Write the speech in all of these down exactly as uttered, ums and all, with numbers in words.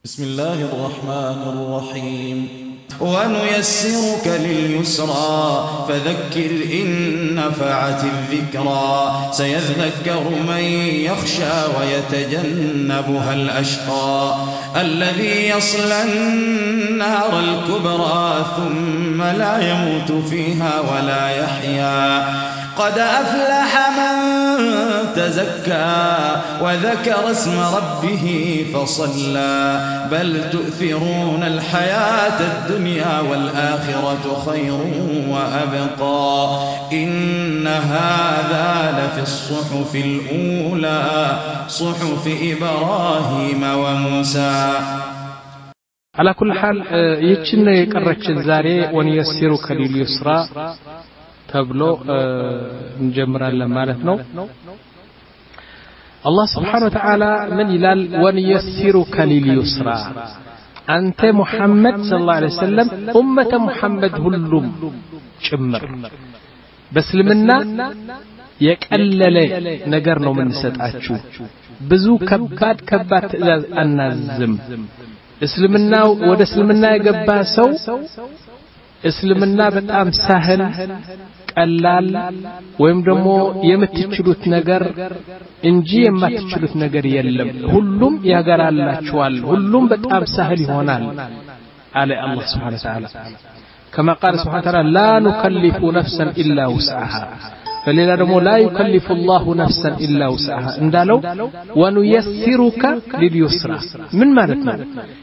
بسم الله الرحمن الرحيم ونيسرك لليسرى فذكر إن نفعت الذكرى سيذكر من يخشى ويتجنبها الأشقى الذي يصلى النار الكبرى ثم لا يموت فيها ولا يحيا قد أفلح من تزكى وذكر اسم ربه فصلى بل تؤثرون الحياة الدنيا والآخرة خير وأبقى إن هذا لفي الصحف الأولى صحف إبراهيم وموسى. على كل حال يتشن يقرچ زاري ونيسرك لليسرى ተብሎ እንጀምራለን ማለት ነው። አላህ Subhanahu Wa Ta'ala ምን ይላል? ወንየሲሩከ ሊልዩስራ አንተ ሙሐመድ ሰለላሁ ዐለይሂ ወሰለም ኡመተ ሙሐመድ ሁሉም ጭምር በእስልምና የቀለለ ነገር ነው የምንሰጣችሁ። ብዙ ከባድ ከባድ ትእዛዝ አናዝም። እስልምናው ወደ እስልምና የገባ ሰው እስልምና በጣም ሳህል ቀላል ወይም ደግሞ የምትችሉት ነገር እንጂ የማትችሉት ነገር የለም። ሁሉም ያገራላችኋል። ሁሉም በጣም ሳህል ይሆናል አለ አላህ Subhanahu Wa Ta'ala كما قال سبحانه وتعالى لا نكلف نفسا إلا وسعها فلذا دمو لا يكلف الله نفسا إلا وسعها እንዳለው ونيسرك لليسرى من معناتنا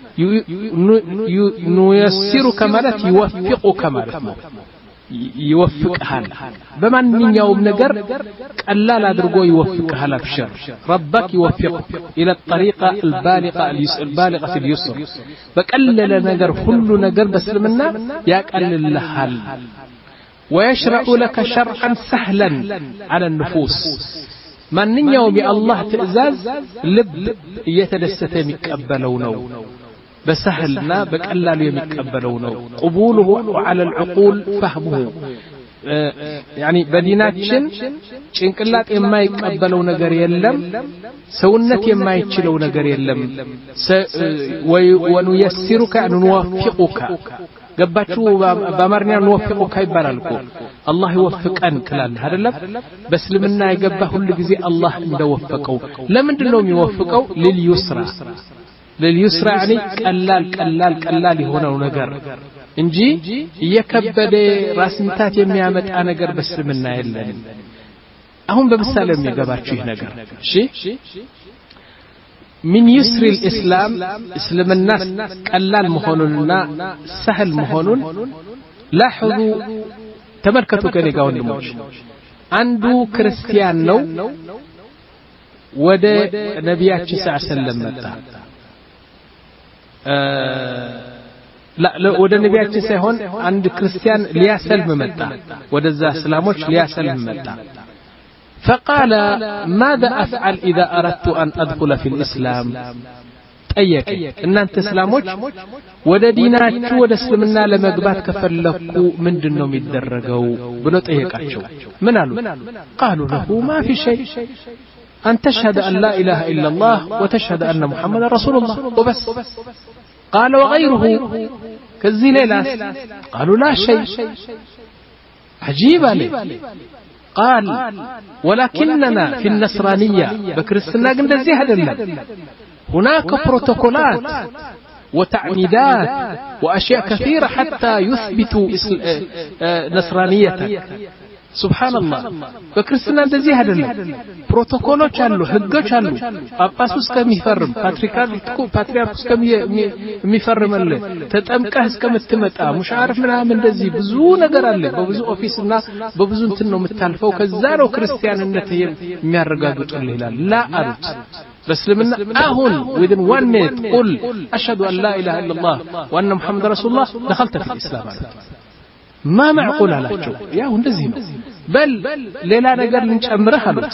نيسرك ማለት يوفقك ማለት ነው يوفقها بمانኛውም ነገር ቀላል አድርጎ يوفقها ابشر ربك يوفقك الى الطريقه البالغه البالغه اليسر በቀለለ ነገር ሁሉ ነገር በእስልምና ያቀልልሃል ويشرع لك شرعا سهلا على النفوس ማንኛውም የአላህ ትእዛዝ ልብ እየተደሰተ የሚቀበለው ነው በسهلنا بقلال يمقبلو نو قبوله وعلى العقول فهمه يعني بديناتችን ጭንቅላት የማይቀበለው ነገር የለም ሰውነት የማይችለው ነገር የለም ወንየሲሩከ እንወፍቁከ ገባችሁ በአማርኛ እንወፍቁከ ይባላል እኮ አላህ ይወፍቀን ትላለህ አይደለም በእስልምና የገባ ሁሉ ጊዜ አላህ እንደወፈቀው ለምንድን ነው የሚወፍቀው لليسرى لليسرى يعني ቀላል ቀላል ቀላል የሆነው ነገር እንጂ እየከበደ ራስ ምታት የሚያመጣ ነገር በእስልምና የለም። አሁን በምሳሌ የሚገባችሁ ይህ ነገር እሺ من يسر الإسلام እስልምና ቀላል መሆኑንና سهل መሆኑን لاحظوا ተመልከቱ ከኔ ጋር ወንድሞች አንዱ ክርስቲያን ነው ወደ ነብያችን ሰለላሁ ዐለይሂ ወሰለም መጣ لا ወደ ነብያችን ሳይሆን አንድ ክርስቲያን ሊያሰልም መጣ ወደዛ እስላሞች ሊያሰልም መጣ فقال ماذا أفعل إذا أردت أن أدخل في الإسلام ጠየቀ እናንተ እስላሞች ወደ ዲናችሁ ወደ እስልምና ለመግባት ከፈለኩ ምንድነው የሚደረገው ብሎ ጠየቃቸው ምን አሉ قالوا له ما في شيء أن تشهد أن لا إله إلا الله وتشهد أن محمد رسول الله وبس قال وغيره كذي ليلة قالوا لا شيء عجيب عليه قال ولكننا في النصرانية بكريستنا قلنا زي هذا هناك بروتوكولات وتعميدات وأشياء كثيرة حتى يثبتوا نصرانيتك سبحان الله በክርስትና እንደዚህ አይደለም ፕሮቶኮሎች አሉ ህጎች አሉ ጳጳሱስ ከሚፈርም ፓትሪካርኩ ፓትሪያርኩስ ከሚፈርምልህ ተጠምቀህ እስከምትመጣ ሙሻዓርፍ ምናምን እንደዚህ ብዙ ነገር አለ በብዙ ኦፊስና በብዙ እንትን ነው የምታልፈው ከዛ ነው ክርስቲያንነት የሚያረጋግጡልህ ይላል ላ አሉት በእስልምና አሁን within one minute قل أشهد أن لا إله إلا الله وأن محمد رسول الله دخلت في الإسلام ما معقول አላቸው ያው እንደዚህ ነው በል ሌላ ነገር ልንጨምርህ አሉት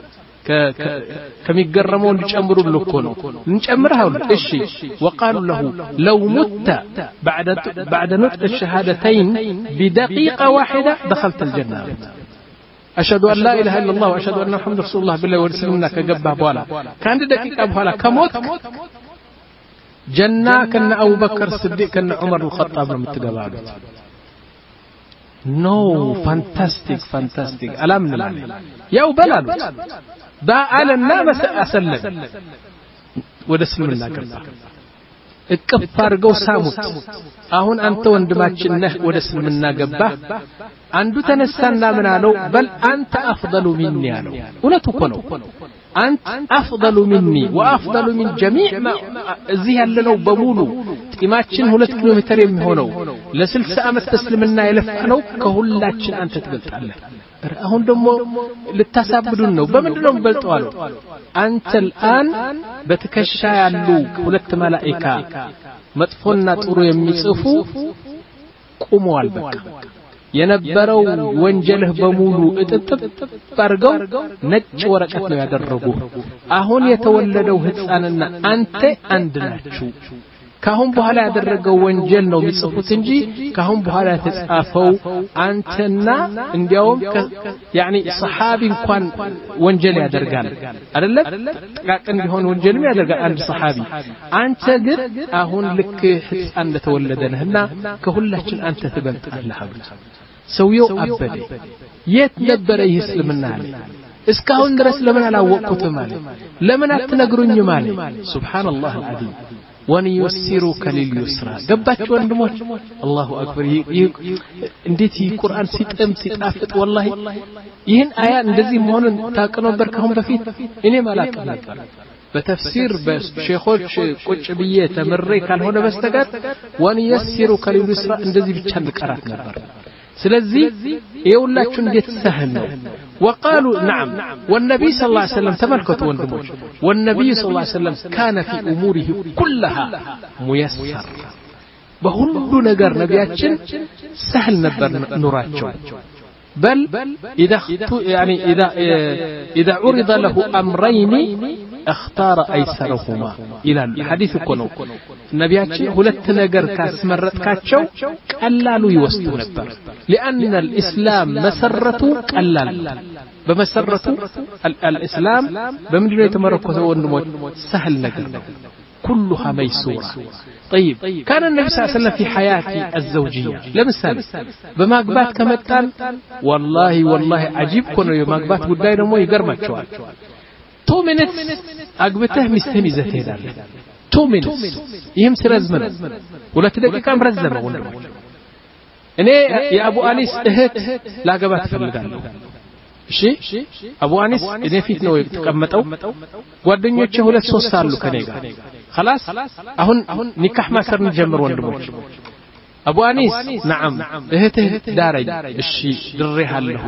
ከሚገረመው ልጨምሩ ልኮ ነው ልንጨምርህ አሉት እሺ وقالوا له لو مت بعد بعد نطق الشهادتين بدقيقة واحدة دخلت الجنة أشهد أن لا إله إلا الله وأشهد أن محمد رسول الله بالله ورسولنا كجبه بوالا كان دقيقة بوالا كموت جنة كن أبو بكر الصديق كن عمر الخطاب لم تقبعوا نو فانتاستيك فانتاستيك ألم نلعني يا وبلالو دا على الناس أسلم ودسلم الله كبا እቅፍ አድርገው ሳሙት አሁን አንተ ወንድማችን ነህ ወደ እስልምና ገባ አንዱ ተነሳና ምን አለው በል አንተ አፍضل مني አለው እውነቱ እኮ ነው አንተ አፍضل مني وافضل من جميع ما እዚህ ያለነው በሙሉ ጢማችን ሁለት ኪሎ ሜትር የሚሆነው ለ60 አመት እስልምና የለፋነው ከሁላችን አንተ ትበልጣለህ አሁን ደግሞ ልታሳብዱን ነው በመንደው በልጠው አለው አንተ الان በትከሻ ያሉ ሁለት መላእክት መጥፎና ጥሩ የሚጽፉ ቆመዋል በቃ የነበረው ወንጀልህ በሙሉ እጥጥብ ባርገው ነጭ ወረቀት ነው ያደረጉ አሁን የተወለደው ህፃንና አንተ አንድ ናችሁ ካሁን በኋላ ያደረገው ወንጀል ነው የሚጽፉት እንጂ ካሁን በኋላ የተጻፈው አንተና እንዲያውም ያኒ ሱሐቢ እንኳን ወንጀል ያደርጋል አይደለም ጥቃቅን ቢሆን ወንጀልም ያደርጋል አንድ ሱሐቢ አንተ ግን አሁን ልክ ህፃን እንደተወለደ ነህና ከሁላችን አንተ ትበልጣለህ ሰውየው አበደ የት ነበረ ይህ እስልምና አለ እስካሁን ድረስ ለምን አላወቅኩትም አለ ለምን አትነግሩኝ ማለት ሱብሃንአላህ አልዓዚም ونيسرك لليسرى ገባችሁ ወንድሞች አላሁ አክበር እንዴት ይህ ቁርአን ሲጥም ሲጣፍጥ والله ይህን አያ እንደዚህ መሆኑን ታውቁ ነበር ካሁን በፊት እኔ ማላቅ ነበር በተፍሲር በሼኾች ቁጭ ብዬ ተመሬ ካልሆነ በስተቀር ونيسرك لليسرى እንደዚህ ብቻ እንቀራት ነበር ስለዚህ ይውላችሁ እንዴት ሰህል ነው وقالوا نعم والنبي صلى الله عليه وسلم تملكت وندموش والنبي صلى الله عليه وسلم كان في أموره كلها ميسر بهلو نجار نبياتشن سهل نبر نوراتشو بل إذا يعني إذا إذا عرض له أمرين اختار أيسرهما إلى الحديث كنو نبياتشن هلت نجار كاس مرت كاتشو قلالو يوستو نبر لأن الإسلام مسرته قلال بمسرته الإسلام بمدينة يتمركز ونموت سهل نجر كلها ميسورة طيب كان النبي صلى الله عليه وسلم في حياته الزوجية لمثال بمقبات كمتان والله والله عجيب كونه بمقبات قدائي نمو يقرمت شوال تو minutes أقبته مستمي زهتين داري تو minutes يهم سرزمن ولا تدقى كام رزمه ونموت እኔ የአቡ አኒስ እህት ላገባት ፈልጋለሁ እሺ አቡ አኒስ እኔ ፊት ነው የተቀመጠው ጓደኞቼ ሁለት ሶስት አሉ ከኔ ጋር خلاص አሁን ኒካህ ማሰር እንጀምር ወንድሞች አቡ አኒስ نعم እህትህ ዳረኝ እሺ ድሬሃለሁ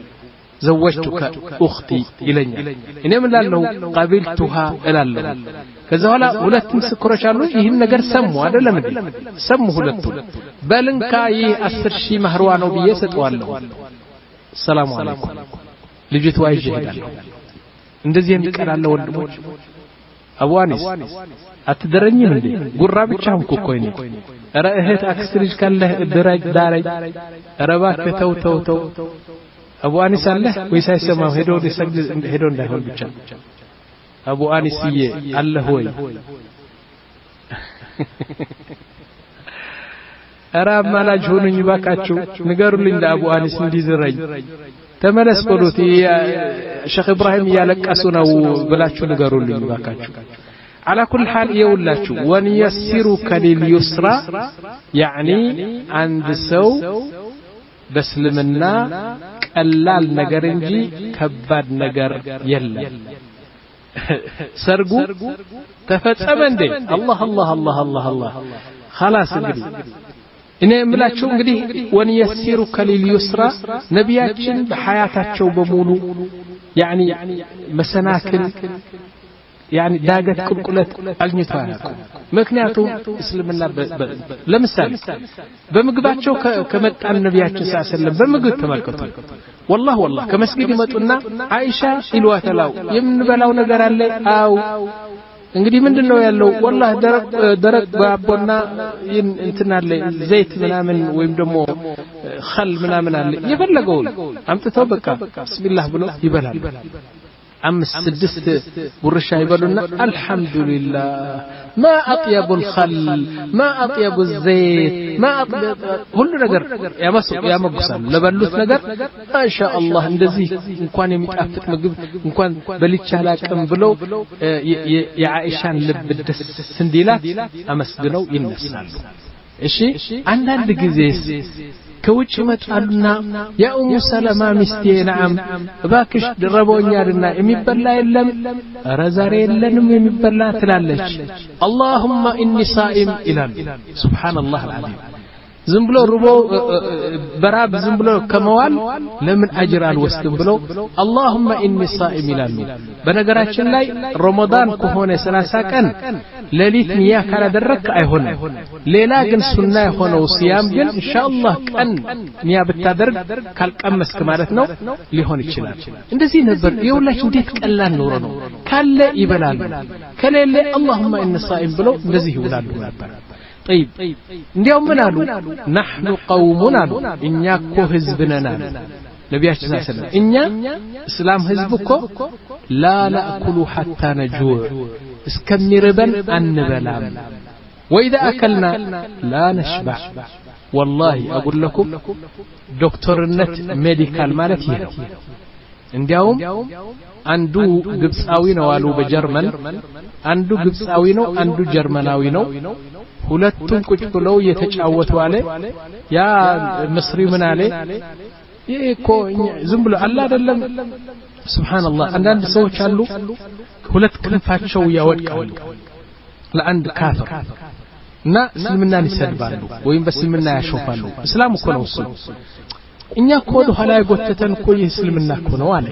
زوجتك اختي الينا እኔ ምን ላለው قابلتها እላለሁ ከዛ በኋላ ሁለት ምስክሮች አሉ ይሄን ነገር ሰሙ አይደለም እንዴ ሰሙ ሁለቱ በልንካ ይህ አስር ሺህ ማህርዋ ነው ብዬ ሰጠዋለሁ ሰላም አለይኩም ልጅቷ ይዤ ሄዳለሁ እንደዚህ የሚቀራለው ወንድሞች አቡ አኒስ አትደረኝም እንዴ ጉራ ብቻ እንኮ ኮይኔ ኧረ እህት አክስት ልጅ ካለ ድራጅ ዳራጅ ኧረ እባክህ ተው ተው ተው አቡ አኒስ አለ ወይስ አይሰማው ሄዶ ሊሰግድ ሄዶ እንዳይሆን ብቻ አቡ አኒስዬ አለ ሆይ አራ ማላጅ ሆነኝ ባካችሁ ንገሩልኝ ለአቡ አኒስ እንዲዝረኝ ተመለስ ቆሎት ሼኽ ኢብራሂም ያለቀሱ ነው ብላችሁ ንገሩልኝ ባካችሁ على كل حال يولاችሁ ونيسرك لليسرى يعني عند سو በስልምና ቀላል ነገር እንጂ ከባድ ነገር የለም ሰርጉ ተፈጸመ እንዴ አላህ አላህ አላህ አላህ አላህ خلاص እንግዲህ እኔ የምላችሁ እንግዲህ ወንየሲሩከ ሊልዩስራ ነቢያችን በሐያታቸው በሙሉ ያኒ መሰናክል ያኒ ዳገት ቁልቁለት አግኝተው አያውቁም ምክንያቱም እስልምና ለምሳሌ በምግባቸው ከመጣን ነቢያችን ሰለላሁ ዐለይሂ ወሰለም በምግብ ተመልከቱ والله والله ከመስጊድ ይመጡና አይሻ ይሏታላው የምንበላው ነገር አለ አው እንግዲህ ምንድነው ያለው والله ደረቅ ደረቅ ባቦና እንትና አለ ዘይት ምናምን ወይም ደግሞ خل ምናምን አለ የፈለገው አምጥተው በቃ ቢስሚላህ ብሎ ይበላል أمس سدست ورشا يبلونا الحمد لله ما أطيب الخل ما أطيب الزيت ما أطيب كل نجر يا مس يا مقصل لبلوت نجر ما شاء الله ندزي إنكان يمتأفت مجب إنكان بليت شهلاك بلو يا عائشان لبدس سنديلات أمس جنو ينسال إشي عندنا دقيزيس كوجه متعلنا يا أم سلمة مستي نعم باكش دربوني علينا يمبلا يلم رزاري يلم يمبلا تلالش اللهم إني صائم إلى سبحان الله العظيم زنبلو ربو براب زنبلو كموال لمن أجر الوسط بلو اللهم إني صائم إلى بنقراتشن لاي رمضان كهونة سلاسا كان ليلت مياه كان درك أي هنا ليلا جن سنة هنا وصيام جن إن شاء الله كان مياه بالتدرج كالك أمس كمالتنا لهون الشلال إن زين نبر يولا شديد كلا نورنا كلا يبلال كلا اللي اللهم إني صائم بلو نزيه ولا نور طيب اليوم منالو نحن قومنا إنيا كو حزبنا نبي صلى الله عليه وسلم إنيا إسلام حزبكو لا نأكل حتى نجوع اسكمربن أنبلام وإذا أكلنا لا نشبع والله أقول لكم دكتورنت ميديكال مالتي እንዲያውም አንዱ ግብጻዊ ነው አሉ በጀርመን አንዱ ግብጻዊ ነው አንዱ ጀርመናዊ ነው ሁለቱም ቁጭ ብለው የተጫወቱ አለ ያ ምስሪ ምን አለ ይሄኮ ዝም ብሎ አላ አይደለም ሱብሃንአላህ አንዳንድ ሰዎች አሉ ሁለት ክንፋቸው ያወድቃሉ ለአንድ ካፍር እና እስልምናን ይሰድባሉ ወይም በእስልምና ያሾፋሉ እስላም እኮ ነው እሱ እኛ ኮድ ኋላ ይጎተተን እኮ የእስልምና እኮ ነው አለ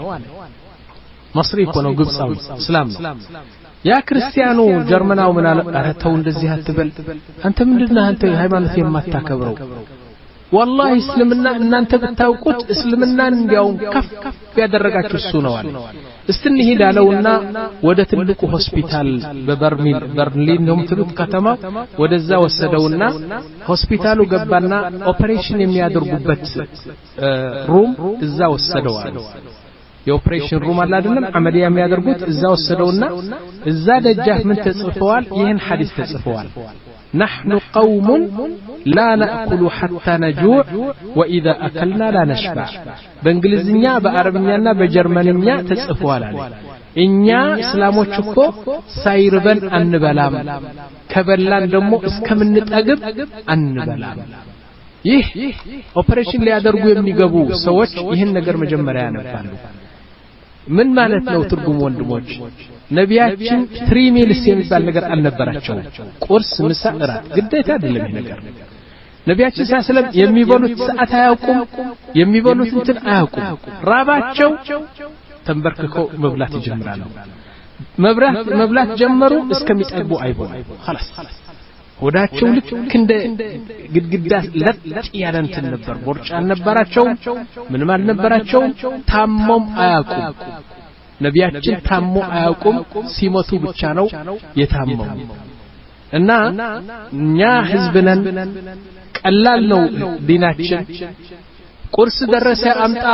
መስሪ እኮ ነው ግብጻዊ እስላም ነው ያ ክርስቲያኑ ጀርመናው ምን አለ አረተው እንደዚህ አትበል አንተ ምንድነው አንተ ሃይማኖት የማታከብረው والله እስልምና እናንተ ብታውቁት እስልምናን እንዲያው ከፍ ያደረጋችሁ እሱ ነው አለ استني ሄዳለውና ወደ ትልቁ ሆስፒታል በበርሚል በርሊን ነው ምትሉት ከተማ ወደዛ ወሰደውና ሆስፒታሉ ገባና ኦፕሬሽን የሚያደርጉበት ሩም እዛ ወሰደው አለ የኦፕሬሽን ሩም አለ አይደለም አመሊያ የሚያደርጉት እዛ ወሰደውና እዛ ደጃፍ ምን ተጽፈዋል ይሄን ሐዲስ ተጽፈዋል نحن قوم لا نأكل حتى نجوع وإذا أكلنا لا نشبع بإنجليزية بعربية بجرمانية تتصفوال عليه إنيا إسلاموች እኮ ሳይርበን አንበላም ከበላን ደግሞ እስከምንጠግብ አንበላም ይህ ኦፕሬሽን ሊያደርጉ የሚገቡ ሰዎች ይህን ነገር መጀመሪያ ያነባሉ ምን ማለት ነው ትርጉም ወንድሞች ነቢያችን three meals የሚባል ነገር አልነበራቸው ቁርስ ምሳ እራት ግዴታ አይደለም ይሄ ነገር ነቢያችን ሰለም የሚበሉት ሰዓት አያውቁም የሚበሉት እንትን አያውቁም ራባቸው ተንበርክከው መብላት ይጀምራሉ መብራት መብላት ጀመሩ እስከሚጠግቡ አይበሉ خلاص ወዳቸው ልክ እንደ ግድግዳ ለጥ ያለ እንትን ነበር ቦርጫ አልነበራቸው ምንም አልነበራቸው ታሞም አያውቁም ነቢያችን ታሞ አያውቁም ሲሞቱ ብቻ ነው የታመሙ እና እኛ ህዝብነን ቀላል ነው ዲናችን ቁርስ ደረሰ አምጣ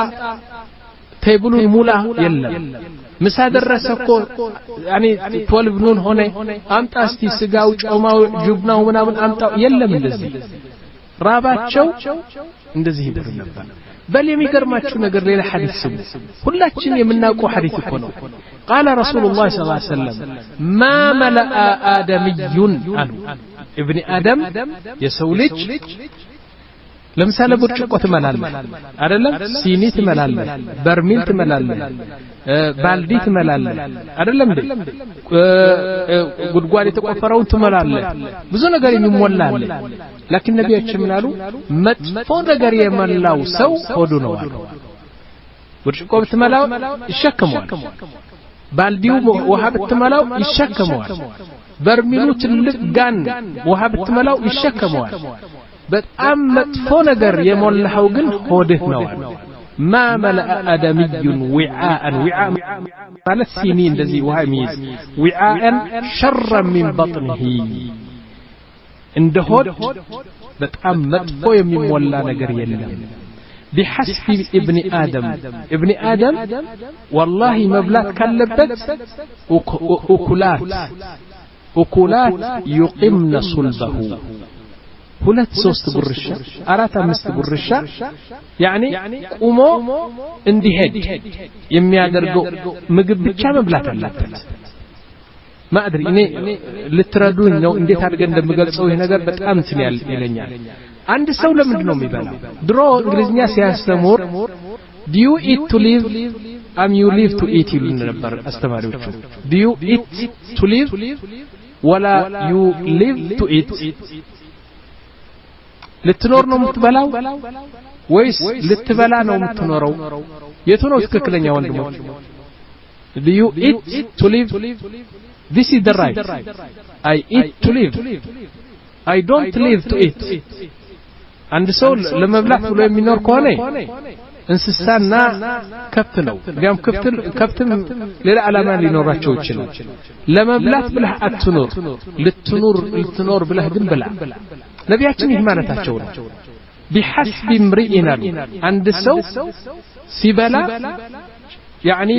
ቴብሉን ሙላ የለም ምሳ ደረሰኮ ያኒ twelve ኑን ሆነ አምጣ እስቲ ስጋው ጮማው ጁብናው ምናምን አምጣው የለም እንደዚህ ራባቸው እንደዚህ ይደር ነበር بل የሚገርማችሁ ነገር ሌላ ሐዲስ ስሙ ሁላችን የምናውቀው ሐዲስ እኮ ነው قال رسول الله صلى الله عليه وسلم ما ملأ آدمي አሉ ابن آدم የሰው ልጅ ለምሳሌ ብርጭቆ ትመላለህ አይደለም ሲኒ ትመላለህ በርሚል ትመላለህ ባልዲ ትመላለህ አይደለም እንዴ ጉድጓድ የተቆፈረውን ትመላለህ ብዙ ነገር የሚሞላል لكن ነቢያችን ምናሉ መጥፎ ነገር የመላው ሰው ሆዱ ነው አሉ ብርጭቆ ብትመላው ይሸከመዋል ባልዲው ውሃ ብትመላው ይሸከመዋል በርሚሉ ትልቅ ጋን ውሃ ብትመላው ይሸከመዋል በጣም መጥፎ ነገር የሞላው ግን ሆድህ ነው ما ملأ آدمي وعاء وعاء ማለት ሲኒ እንደዚህ ውሃ የሚይዝ وعاء شرا من بطنه እንደ ሆድ በጣም መጥፎ የሚሞላ ነገር የለም بحسب ابن آدم ابن آدم والله مبلات كاللبت أكلات أكلات يقمن صلبه ሁለት ሶስት ጉርሻ አራት አምስት ጉርሻ ያኒ ቁሞ እንዲሄድ የሚያደርገው ምግብ ብቻ መብላት አለበት ማድሪ እኔ ልትረዱኝ ነው እንዴት አድርገን እንደምገልጸው ይሄ ነገር በጣም እንትን ያል ይለኛል አንድ ሰው ለምንድን ነው የሚበላው ድሮ እንግሊዝኛ ሲያስተምር do you eat to live am you live to eat ይሉን ነበር አስተማሪዎቹ do you eat to live ولا you live to eat ልትኖር ነው የምትበላው ወይስ ልትበላ ነው የምትኖረው የቱ ነው ትክክለኛ ወንድሞች do you eat to live this is the right I eat to live I don't live to eat አንድ ሰው ለመብላት ብሎ የሚኖር ከሆነ እንስሳና ከብት ነው ጋም ከብት ከብትም ሌላ ዓላማ ሊኖራቸው ይችላል ለመብላት ብለህ አትኖር ልትኖር ልትኖር ብለህ ግን ብላ ነቢያችን ይህ ማለታቸው ነው بحسب امرئنا عند ሰው ሲበላ يعني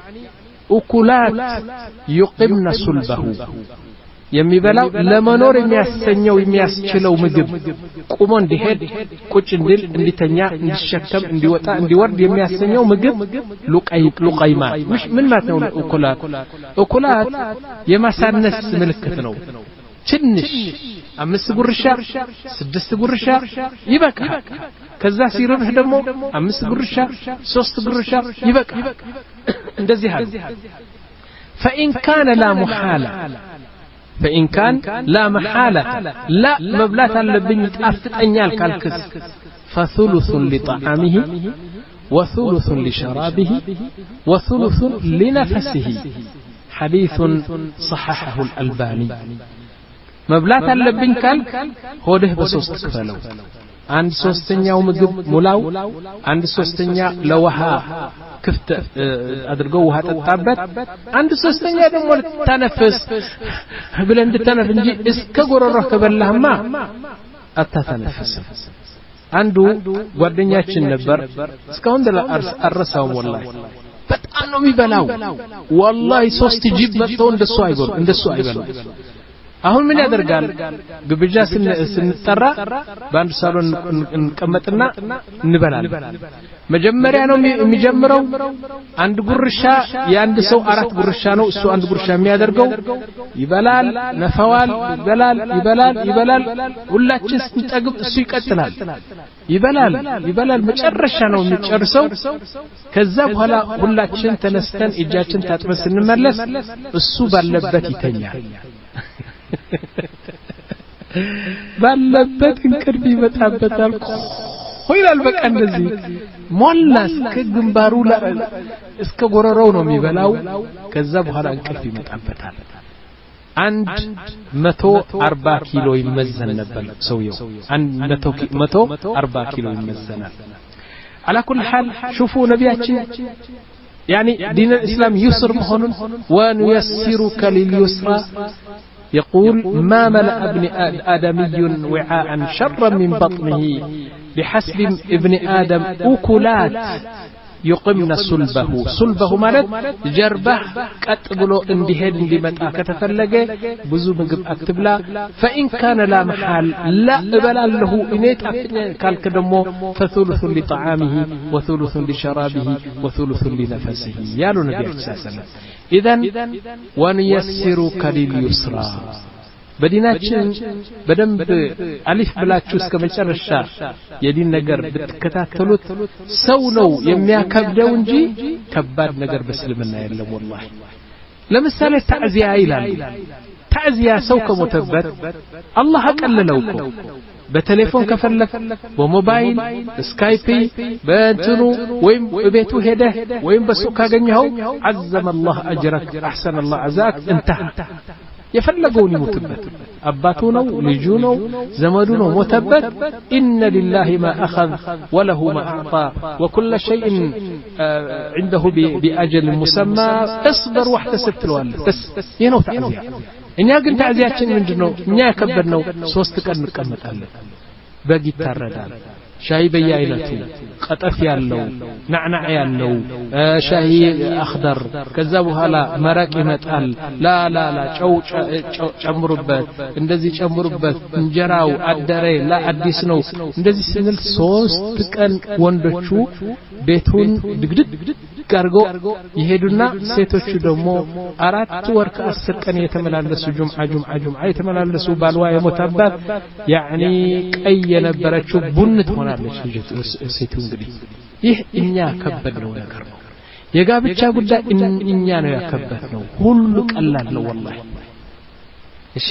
أكلات يقمن صلبه የሚበላው ለመኖር የሚያሰኘው የሚያስችለው ምግብ ቁሞ እንዲሄድ ቁጭ እንዲል እንዲተኛ እንዲሸከም እንዲወጣ እንዲወርድ የሚያሰኘው ምግብ ሉቃይ ሉቃይማ ምሽ ምን ማለት ነው እኩላት እኩላት የማሳነስ ምልክት ነው ትንሽ አምስት ጉርሻ ስድስት ጉርሻ ይበቃ ከዛ ሲርብህ ደግሞ አምስት ጉርሻ ሶስት ጉርሻ ይበቃ እንደዚህ አለ فإن كان لا محالة فإن كان لا محالة لا مبلات اللبن يتأفتنيال كالكس فثلث لطعامه وثلث لشرابه وثلث لنفسه حديث صححه الألباني مبلات اللبن كالك هوده بسوست كفلو عند ሶስተኛው ምግብ ሙላው አንድ ሶስተኛ ለውሃ ክፍት አድርገው ውሃ ተጣጣበት አንድ ሶስተኛ ደግሞ ተነፈስ ብለን እንድተነፍ እንጂ እስከ ጎረሮህ ከበላህማ አታተነፍስ አንዱ ጓደኛችን ነበር እስካሁን አረሳው ወላሂ በጣም ነው የሚበላው ወላሂ ሶስት ጂብ መጥቶ እንደሱ አይበሉ እንደሱ አይበሉ አሁን ምን ያደርጋል ግብዣ ስንጠራ በአንድ ሳሎን እንቀመጥና እንበላለን መጀመሪያ ነው የሚጀምረው አንድ ጉርሻ የአንድ ሰው አራት ጉርሻ ነው እሱ አንድ ጉርሻ የሚያደርገው ይበላል ነፈዋል ይበላል ይበላል ይበላል ሁላችን ስንጠግብ እሱ ይቀጥላል ይበላል ይበላል መጨረሻ ነው የሚጨርሰው ከዛ በኋላ ሁላችን ተነስተን እጃችን ታጥበን ስንመለስ እሱ ባለበት ይተኛል ባለበት እንቅልፍ ይመጣበታል ሆይላል በቃ እንደዚህ ሞላስ ከግንባሩ እስከ ጎረሮው ነው የሚበላው ከዛ በኋላ እንቅልፍ ይመጣበታል አንድ መቶ አርባ ኪሎ ይመዘን ነበር ሰውየው አንድ መቶ አርባ ኪሎ ይመዘናል على كل حال شوفوا نبياتنا يعني دين الإسلام يسر مهون ونيسرك لليسرى يقول ما ملأ ابن آدمي وعاء شرا من بطنه بحسب ابن آدم أكلات يقمن صلبه صلبه مالت جربه كتبلو اندهد اندمتا كتفلقه بزو مقب اكتبلا فإن كان لا محال لا بلا له إنيت قال كدمو فثلث لطعامه وثلث لشرابه وثلث لنفسه يالو نبي عليه الصلاة والسلام إذن ونيسرك لليسرى በዲናችን በደንብ አሊፍ ብላችሁ እስከ መጨረሻ የዲን ነገር ብትከታተሉት ሰው ነው የሚያከብደው እንጂ ከባድ ነገር በእስልምና የለም والله ለምሳሌ ታዕዚያ ይላል ታዕዚያ ሰው ከሞተበት አላህ አቀለለው እኮ በቴሌፎን ከፈለክ በሞባይል ስካይፕ በእንትኑ ወይም በቤቱ ሄደህ ወይም በሱቅ ካገኘኸው عظم الله اجرك احسن الله عزاك انتهى يفلقون يموتبت أباتو نو لجو نو زمدو نو موتبت إن لله ما أخذ وله ما أعطى وكل شيء عنده بأجل مسمى اصبر واحتسب تلوال بس ينو تعزيع إن يقن تعزيعاتين من جنو إن يكبرنو سوستك أن نكمت ألف باقي التردان ሻይ በየአይነቱ ቀጠፍ ያለው ናዕናዕ ያለው ሻይ አخضر ከዛ በኋላ መረቅ ይመጣል ላ ላ ላ ጨው ጨምሩበት እንደዚህ ጨምሩበት እንጀራው አደረ ላ አዲስ ነው እንደዚህ ስንል ሶስት ቀን ወንዶቹ ቤቱን ድግድግ ጋርጎ ይሄዱና ሴቶቹ ደግሞ አራት ወር ከአስር ቀን የተመላለሱ ጁምዓ ጁምዓ ጁምዓ የተመላለሱ ባልዋ የሞታባት ያኒ ቀይ የነበረችው ቡን ትሆናለች ሴቱ እንግዲህ ይህ እኛ ከበድነው ነገር ነው የጋብቻ ጉዳይ እኛ ነው ያከበድነው ሁሉ ቀላል ነው والله እሺ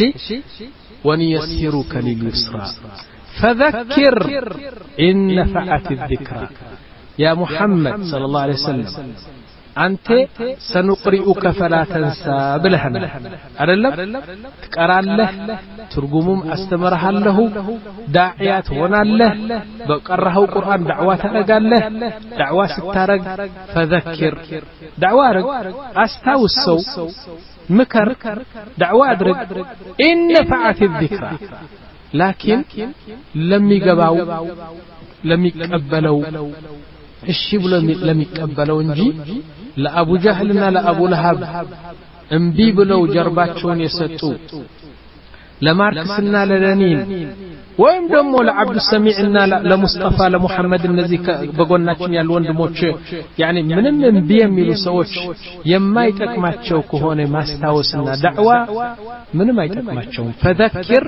ወንየሲሩከ ሊልዩስራ فذكر إن نفعت الذكرى يا محمد صلى الله عليه وسلم أنت سنقرئك فلا تنسى بلهنا أدلم تقرأ له ترجمهم أستمرها له داعيات هنا له بقرأه قرآن دعوات رجال له دعوة ستارج فذكر دعوة أستوسو مكر دعوة أدرج إن نفعت الذكرى لكن لم يقبلوا لم يقبلوا الشيء لم يقبلوا እንጂ ለአቡ ጀህልና ለአቡ ለሃብ እምቢ ብለው ጀርባቸውን የሰጡ ለማርክስና ለለኒን ወይም ደግሞ ለአብዱ ሰሚዕና ለሙስጠፋ ለሙሐመድ እነዚህ በጎናችን ያሉ ወንድሞች ያኒ ምንም እምቢ የሚሉ ሰዎች የማይጠቅማቸው ከሆነ ማስታወስና ዳዕዋ ምንም አይጠቅማቸውም فذكر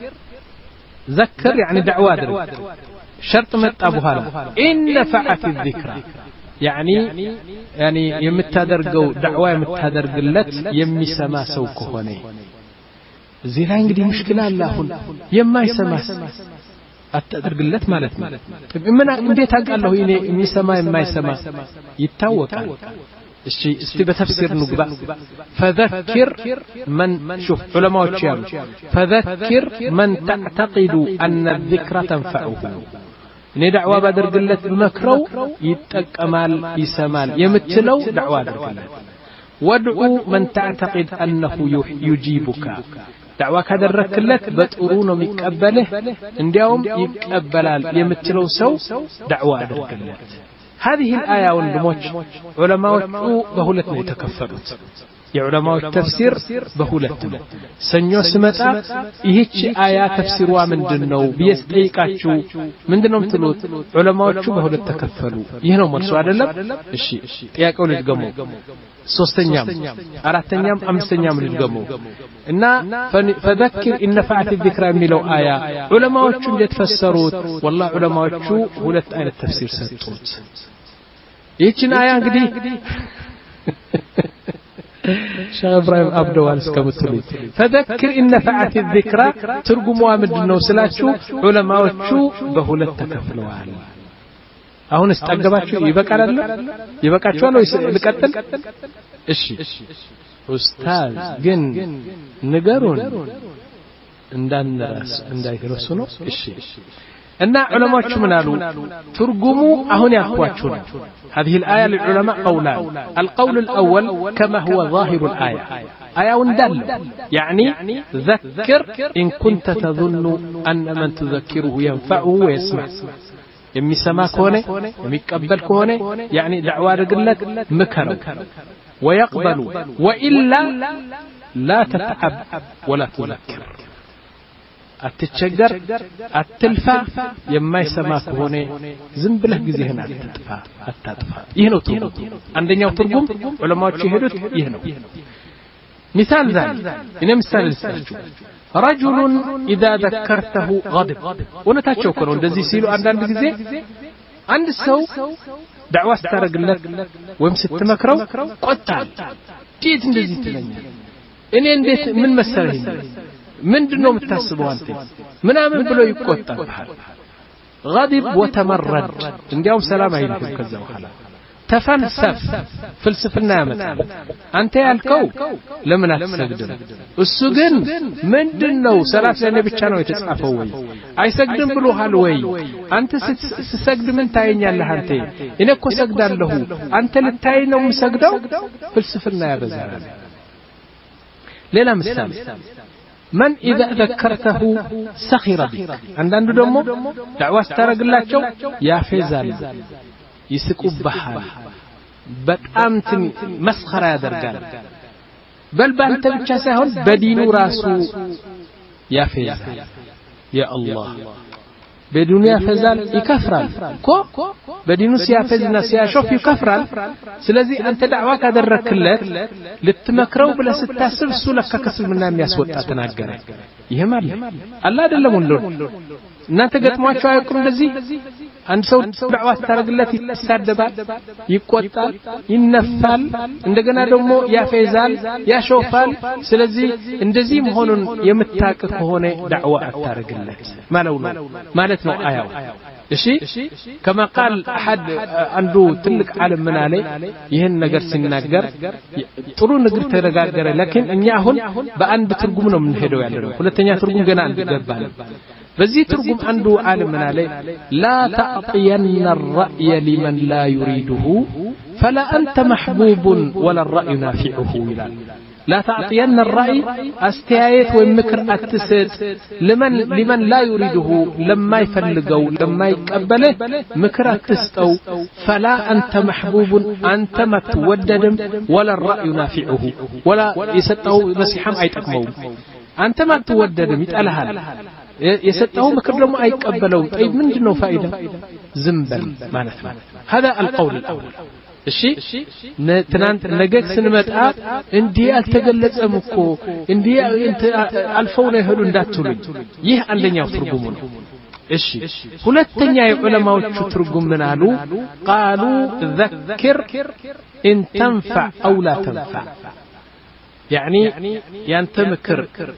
ذكر يعني دعوة أدرك شرط متى بهلا إن نفعت الذكرى يعني يعني يمتدرجوا دعوة يمتدرجلت يمي سما سوكهوني زين عندي مشكلة اللهون يما يسما التدرجلت مالتنا طيب من عندي تقال له إني يمي سما يما يسما يتوقع الشيء استبى تفسير نقبة فذكر من شوف علماء الشيام فذكر من تعتقد أن الذكرى تنفعه ندعوة بدر قلت بمكرو يتكمال يسمال يمتلو دعوة بدر قلت وادعو من تعتقد أنه يجيبك دعوة كذا الركلت بتقولون مقبله انديهم يقبلال يمتلو سو دعوة بدر قلت هذه الآية والنموذج علماء بهولتنا يتكفلت يا علماء التفسير بهولتنا سنيو سمتا يهيش آية تفسيروا من دنو بيستيقاتشو من دنو متلوت علماء بهولت تكفلوا يهنو مرسو عدلم الشيء يأكل الجمو سوستنيام أراتنيام أمستنيام الجمو إن فذكر إن نفعت الذكرى ملو آية علماء يتفسروت والله علماء هولت آية التفسير ستوت يهيش آية قدي شيخ إبراهيم أبدوان سكبتلي فذكر إن نفعت الذكرى ترجموا من النوسلاتشو علماء شو بهولت تكفلوا عليه أهون استعجباتشو يبقى على يبقى شو لو يقتل إيش أستاذ جن نجارون عندنا ناس عندنا يرسلوا إيش أن علماء شو منالو ترجموا أهون يأخواتشون هذه الآية للعلماء قولان القول الأول كما هو ظاهر الآية آية وندل يعني ذكر إن كنت تظن أن من تذكره ينفعه ويسمع يمي سما كونه يمي قبل كونه يعني دعوة رجلك مكروا ويقبل وإلا لا تتعب ولا تذكر أتتشجر أتلفا يما يسماك هوني زنب له جزيهنا أتتفا أتتفا يهنو ترجم عندنا ترجم علماء شهدت يهنو مثال ذلك إن مثال الاسترجو رجل إذا ذكرته غضب ونتاتشو كنون دزي سيلو عندنا بجزي عند السو دعوة استرق لك ويمسك تمكرو قطع جيت ندزي تلنيا إني انديت من مسرهين من دنو متاسبوا أنت من أمن بلو يقوتا غضب وتمرد عندهم سلام عليكم كذا وحلا تفلسف فلسفنا متى أنت يالكو لمن أتسجدن السجن من دنو سلاف لأنه بيتشانو يتسعفوي أي سجدن بلو هالوي أنت سجد من تاين يالله أنت إنكو سجدان له أنت للتاين ومسجدو فلسفنا يا بزارة ليلا مثال من إذا ذكرته سخر بك عندنا دمو دعوة استرقلاቸው ያፌዛል ይስቁብሃል በጣም መስخራ ያደርጋል በል ባንተ ብቻ ሳይሆን በዲኑ ራሱ ያፌዛል ያ አላህ በዱንያ ፈዛል ይከፍራል እኮ በዲኑ ሲያፈዝና ሲያሾፍ ይከፍራል ስለዚህ አንተ ዳዕዋ ካደረክለት ልትመክረው ብለህ ስታስብ እሱ ለካ ከስልምና የሚያስወጣ ተናገረ ይሄ ማለት አላህ አይደለም ወንዶ እናንተ ገጥሟቸው አይቁም እንደዚህ አንድ ሰው ዳዕዋ ታረግለት ይሳደባል ይቆጣል ይነፋል እንደገና ደግሞ ያፌዛል ያሾፋል ስለዚህ እንደዚህ መሆኑን የምታውቅ ከሆነ ዳዕዋ አታረግለት ማለት ነው ማለት ነው አያው እሺ كما قال احد አንዱ ትልቅ ዓለም ምን አለ ይሄን ነገር ሲናገር ጥሩ ነገር ተረጋገረ لكن እኛ አሁን በአንድ ትርጉም ነው የምንሄደው ያለው ሁለተኛ ትርጉም ገና አልገባንም በዚህ ትርጉም አንዱ ዓለም ምን አለ لا تعطين الرأي لمن لا يريده فلا أنت محبوب ولا الرأي نافعه ይላል لا تعطين الرأي استيايت ومكر اتسد لمن لمن لا يريده لما يفلقوا لما يقبله مكر اتسطو فلا انت محبوب انت متودد ولا الرأي نافعه ولا يسطو نصيحه ايطقمو انت ما تودد يطلሃል يسطو مكر دمو ايقبلو طيب ምንድነው فائده زنبل ማለት ነው هذا القول الاول እሺ ትናንት ነገክ ስንመጣ እንዲህ አልተገለጸም እኮ እንዲህ አልፈው ነው ይሄዱ እንዳትሉኝ ይህ አንደኛው ትርጉሙ ነው እሺ ሁለተኛ የዑለማዎቹ ትርጉም ምን አሉ قالوا ذكر ان تنفع او لا تنفع يعني ያንተ ምክር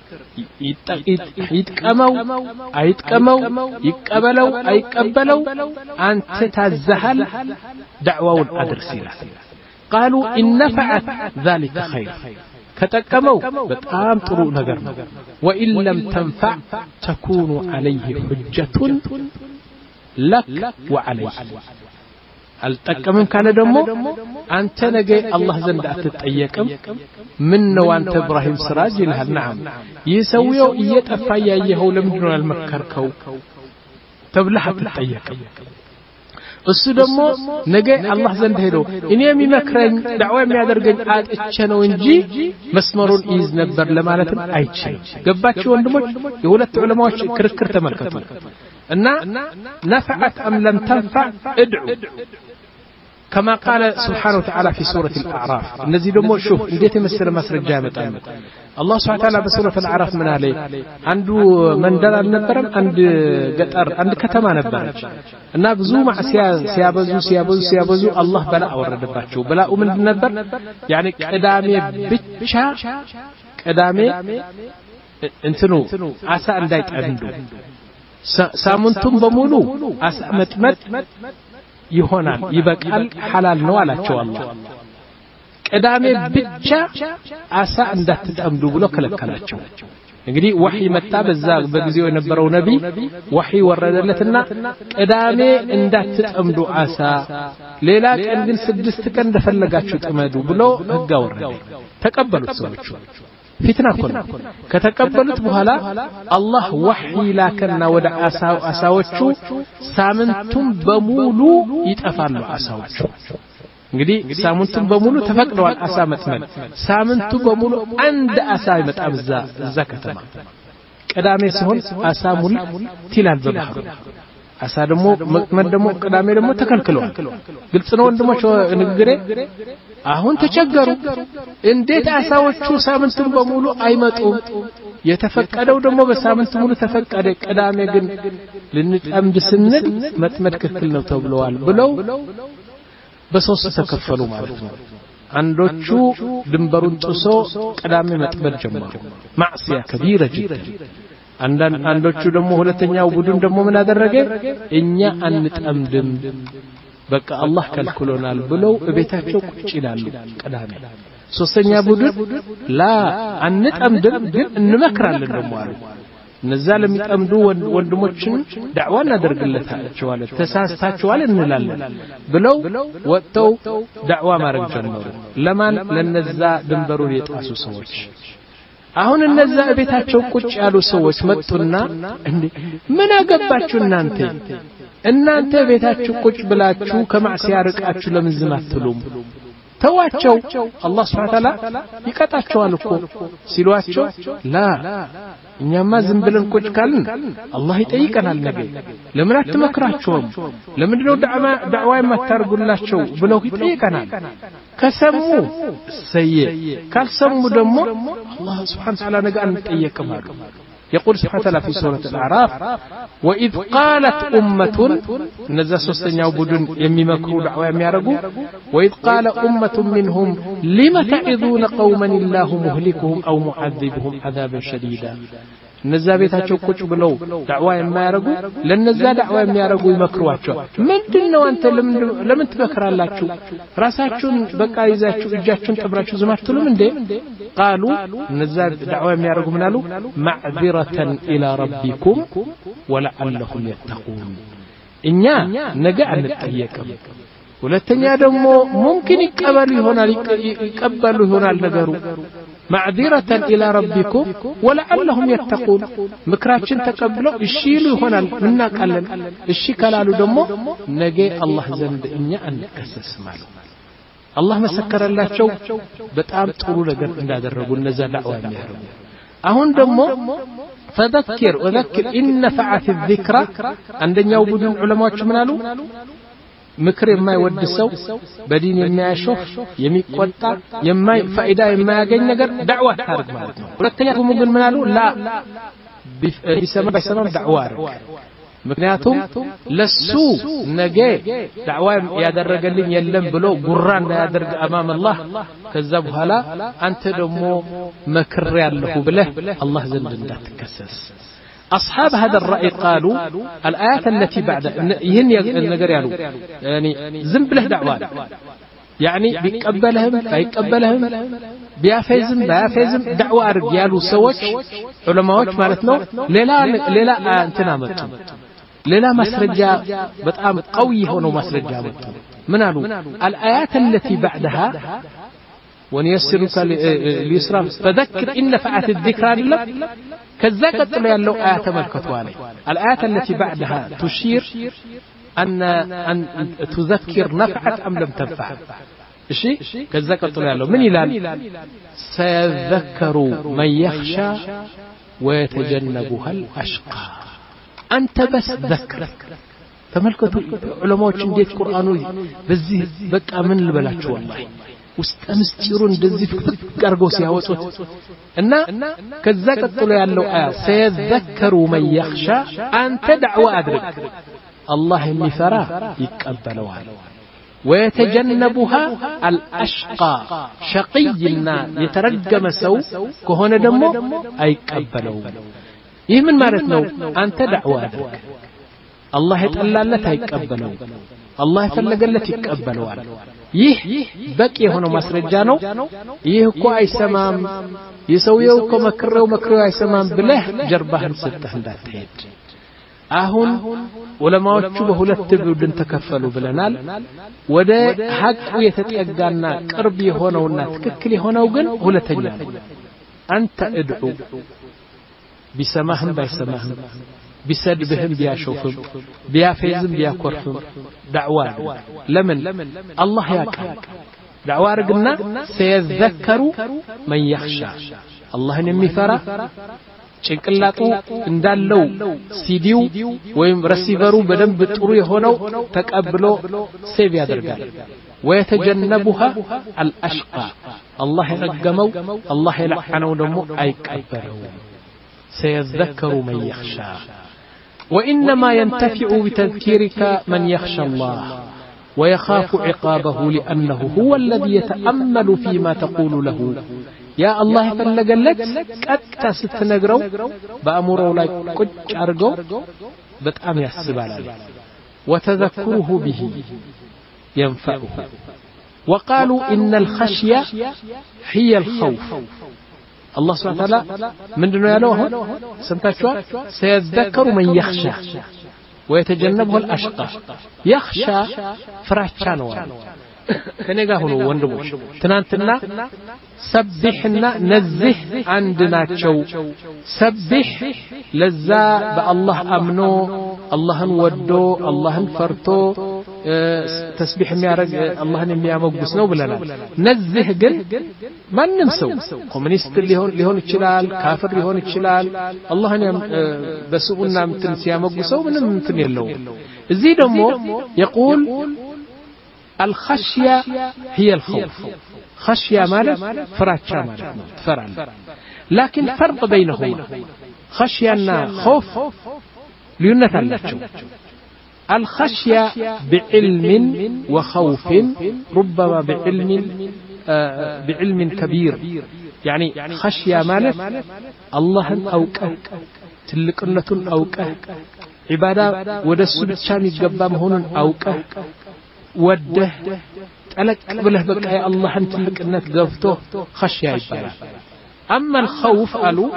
ይጥቀመው አይጥቀመው ይቀበለው አይቀበለው አንተ ታዘሃል دعوة أدرسيلا قالوا إن نفعت ذلك خير كتكموا بتقام طرق نجرنا وإن لم تنفع تكون عليه حجة لك وعليه التكمم كان دمو أنت نجي الله زند أتتأيكم من وأنت إبراهيم سراج لها نعم يسويه يتفايا يهو لمدن المكركو تبلح تتأيكم እሱ ደግሞ ነገ አላህ ዘንድ ሄዶ እኔ የሚመክረኝ ዳዕዋ የሚያደርገኝ አጥቼ ነው እንጂ መስመሩን ይዝ ነበር ለማለትም አይችልም ገባችሁ ወንድሞች የሁለት ዑለማዎች ክርክር ተመልከቱ እና نفعت ام لم تنفع ادعوا كما قال سبحانه وتعالى في سورة الأعراف الذي دمو شوف እንዴት የመሰለ ማስረጃ ያመጣል الله سبحانه وتعالى بسورة الأعراف من عليه عنده መንደር አልነበረም አንድ ገጠር አንድ ከተማ ነበረች እና ብዙ ማዕሲያ ሲያበዙ ሲያበዙ ሲያበዙ አላህ በላ አወረደባቸው በላኡ ምንድን ነበር يعني ቅዳሜ ብቻ ቅዳሜ እንትኑ አሳ እንዳይጠምዱ ሳምንቱን በሙሉ አሳ መጥመጥ ይሆናል ይበቃል ሐላል ነው አላቸው አላህ ቅዳሜ ብቻ አሳ እንዳትጠምዱ ብሎ ከለከላቸው እንግዲህ ወህይ መጣ በዛ በጊዜው የነበረው ነብይ ወህይ ወረደለትና ቅዳሜ እንዳትጠምዱ አሳ ሌላ ቀን ግን ስድስት ቀን እንደፈለጋችሁ ጥመዱ ብሎ ህግ አወረደ ተቀበሉት ሰዎች ፊትና ኮነ ከተቀበሉት በኋላ አላህ ወህይ ላከና ወደ አሳው አሳዎቹ ሳምንቱን በሙሉ ይጠፋሉ አሳዎቹ እንግዲህ ሳምንቱን በሙሉ ተፈቅደዋል አሳ መጥመድ ሳምንቱ በሙሉ አንድ አሳ ይመጣ በዛ እዛ ከተማ ቅዳሜ ሲሆን አሳ ሙሉ ትላል በባህሩ አሳ ደግሞ መጥመድ ደግሞ ቅዳሜ ደግሞ ተከልክሏል ግልጽ ነው ወንድሞች ንግግሬ አሁን ተቸገሩ እንዴት አሳዎቹ ሳምንቱን በሙሉ አይመጡም የተፈቀደው ደግሞ በሳምንቱ ሙሉ ተፈቀደ ቅዳሜ ግን ልንጠምድ ስንል መጥመድ ክልክል ነው ተብለዋል ብለው በሶስት ተከፈሉ ማለት ነው አንዶቹ ድንበሩን ጥሶ ቅዳሜ መጥመድ ጀመሩ ማዕሲያ ከቢራ جدا አንዳንድ አንዶቹ ደግሞ ሁለተኛው ቡድን ደግሞ ምን አደረገ እኛ አንጠምድም በቃ አላህ ከልክሎናል ብለው እቤታቸው ቁጭ ይላሉ ቅዳሜ ሶስተኛ ቡድን ላ አንጠምድም ግን እንመክራለን ደግሞ አሉ እነዛ ለሚጠምዱ ወንድሞችን ዳዕዋ እናደርግለታቸዋል ተሳስታቸዋል እንላለን ብለው ወጥተው ዳዕዋ ማድረግ ጀመሩ ለማን ለነዛ ድንበሩን የጣሱ ሰዎች አሁን እነዛ ቤታቸው ቁጭ ያሉ ሰዎች መጡና እንዴ ምን አገባችሁ እናንተ እናንተ ቤታችሁ ቁጭ ብላችሁ ከማዕሲያ ርቃችሁ ለምን ዝም አትሉም ተዋቸው አላህ Subhanahu Wa Ta'ala ይቀጣቸዋል እኮ ሲሏቸው ላ እኛማ ዝም ብለን ቁጭ ካልን አላህ ይጠይቀናል ነገ ለምን አትመክራቸውም ለምንድነው ዳዕዋ ዳዕዋ የማታርጉላቸው ብለው ይጠይቀናል ከሰሙ ሰየ ካልሰሙ ደግሞ አላህ Subhanahu Wa Ta'ala ነገ አንጠየቅማሉ يقول سبحانه وتعالى في سورة الأعراف وإذ قالت أمة نزا سوستنياو بدون يميمكرو دعوة يميارغو وإذ قال أمة منهم لم تعظون قوما الله مهلكهم أو معذبهم عذابا شديدا نزا بيتاچو ቁጭ ብለው ዳዕዋ የማያረጉ ለነዛ ዳዕዋ የሚያረጉ ይመክሯቸው ምንድነው አንተ ለምን ለምን ትመክራላችሁ ራሳችሁን በቃ ይዛችሁ እጃችሁን ተብራችሁ ዝም አትሉም እንዴ قالوا نزا ዳዕዋ የሚያረጉ ምን አሉ معذرة إلى ربكم ولعلهم يتقون እኛ ነገ አንጠየቅም ሁለተኛ ደግሞ ممكن ይቀበሉ ይሆናል ይቀበሉ ይሆናል ነገሩ معذرة إلى ربكم ولعلهم يتقون مكراتشن تقبلوا الشيلو هنا منا قالن الشي كلالو دمو نجي الله زند إنيا أنكسس مالو الله مسكر الله شو بتعب طول لجر إن دربو النزال دعوة ميهرب أهون دمو فذكر وذكر إن نفعت الذكرى عندنا يوجدون علماء شمنالو ምክር የማይወድሰው በዲን የሚያሾፍ የሚቆጣ የማይ ፋይዳ የማያገኝ ነገር ዳዕዋ ታርግ ማለት ነው ሁለተኛ ደግሞ ግን ምን አሉ ላ ቢሰማ ቢሰማ ዳዕዋ አርግ ምክንያቱም ለሱ ነገ ዳዕዋ ያደረገልኝ የለም ብሎ ጉራ እንዳያደርግ አማም አላህ ከዛ በኋላ አንተ ደግሞ መክር ያለሁ ብለህ አላህ ዘንድ እንዳትከሰስ أصحاب هذا الرأي قالوا الآيات التي بعد يهن النجار يعني زنبله دعوات يعني بيقبلهم فيقبلهم بيافيزم بيافيزم دعوة رجالو سوتش علماء مالتنا ليلا ليلا انتنا متو ليلا مسرجة بتأم قوي هنا مسرجة متو منالو الآيات التي بعدها ونيسرك ليسرا فذكر إن نفعت الذكرى لله كذا قتلوا يالله آيات ملكتوا عليه الآيات التي بعدها تشير أن أن تذكر نفعت أم لم تنفع إشي كذا قتلوا يالله من إلى سيذكر من يخشى ويتجنبها الأشقى أنت بس ذكر تملكتوا علماء شنديت قرآنوي بزي بقى من البلاتش والله وستمستيرون دزي فكرغو سياوطوت ان كذا قتلوا يالله آية سيذكروا من يخشى أنت دعوة أدرك الله يمفرا يقبلوها ويتجنبها الأشقى شقينا يترجم سو كهونه دمو أيقبلوا ይህ ምን ማለት ነው አንተ ዳዕዋ አድርግ አላህ የተላለት አይቀበለው አላህ የፈለገለት ይቀበለዋል ይህ በቂ የሆነ ማስረጃ ነው ይህ እኮ አይሰማም የሰውየው እኮ መክረው መክረው አይሰማም ብለህ ጀርባህን ሰጥተህ እንዳትሄድ አሁን ዑለማዎቹ በሁለት ቡድን ተከፈሉ ብለናል ወደ ሐቁ የተጠጋና ቅርብ የሆነውና ትክክል የሆነው ግን ሁለተኛ ነው አንተ እድዑ ቢሰማህም ባይሰማህም بسدبهم بياشوفهم بيافيزم بياكورفهم دعوة لمن الله يقال دعوة رجلنا سيذكر من يخشى الله نمي فرا ጭንቅላቱ እንዳለው ሲዲው ወይም ሪሲቨሩ በደንብ ጥሩ የሆነው ተቀብሎ ሴቭ ያደርጋል ويتجنبها الاشقى الله يرجمው الله يلعنው ደግሞ አይቀበለው سيذكر من يخشى وإنما ينتفع بتذكيرك من يخشى الله ويخاف عقابه لأنه هو الذي يتأمل فيما تقول له يا الله فلقلت كتا ستنقروا بأمره لا كج أرقوا بتأم يحسب عليه وتذكره به ينفعه وقالوا إن الخشية هي الخوف الله سبحانه وتعالى من دونه يالوه سمتاشوا سيذكر من يخشى ويتجنبه الأشقى يخشى فراشانوان ከኔጋ ሆኖ ወንድሞች ትናንትና ሰብሕና ነዝህ አንድ ናቸው ሰብሕ ለዛ በአላህ አምኖ አላህን ወዶ አላህን ፈርቶ ተስቢህ የሚያረግ አላህን የሚያመጉስ ነው ብለናል ነዝህ ግን ማንም ሰው ኮሙኒስት ሊሆን ሊሆን ይችላል ካፍር ሊሆን ይችላል አላህን በስኡና ምትን ሲያመጉሰው ምንም እንትን የለው እዚህ ደግሞ يقول الخشية هي الخوف خشية مالك فراتشا مالك تفرع لكن فرق بينهما خشية خوف لينتلتشو الخشية بعلم وخوف ربما بعلم آه بعلم كبير يعني خشية مالك الله أوكه تلقنة أوكه عبادة ودسو بتشامي قبام هون أوكه وده تلك بله بك يا الله أنت لك أنك قفته خشية يبالا أما الخوف قالوا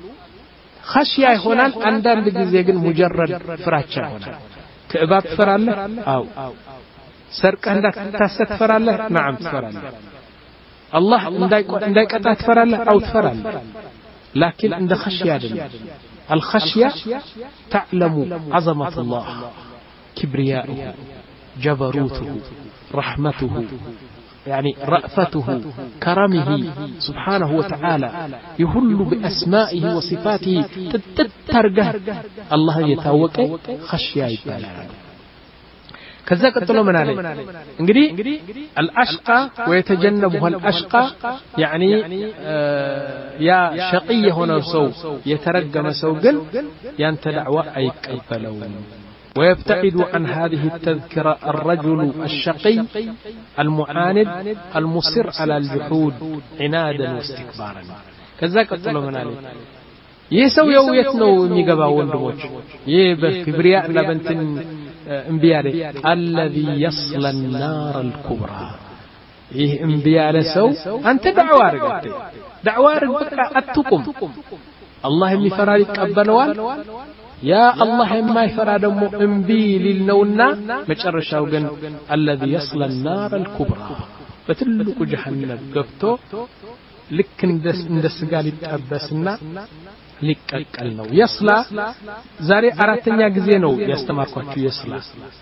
خشية هنا عندنا بجزء مجرد فراتشة هنا كعبات فرالله أو سرق عندك تاسة فرالله نعم فرالله الله عندك عندك أتات فرالله أو فرالله لكن عند خشية دليل. الخشية تعلم عظمة الله كبرياءه جبروته رحمته يعني رأفته كرمه سبحانه وتعالى يهل بأسمائه وصفاته تترجه الله يتوقع خشية يبالا كذا قلتلو من عليه انجري الأشقى ويتجنبها الأشقى يعني آه يا شقي هنا سو يترجم سوقل ينتدعوا أي كيفلون ويبتعد عن هذه التذكرة الرجل الشقي المعاند المصر على الجحود عنادا واستكبارا كذا قلتلو من عليه يسو يويتنو ميغبا وندموج يبر كبرياء لبنتن انبياء الذي يصل النار الكبرى يه انبياء سو انت دعوة رجعت دعوة رجعت اتقم الله يمي فراري قبلوال يا الله يما يفرا دمو انبي للنونا مጨረሻው ግን الذي يصل النار الكبرى በትልቁ جهنم ገብቶ ልክ እንደ ስጋ ሊጠበስና ሊቀቀል ነው يصل ዛሬ አራተኛ ጊዜ ነው ያስተማርኳችሁ يصل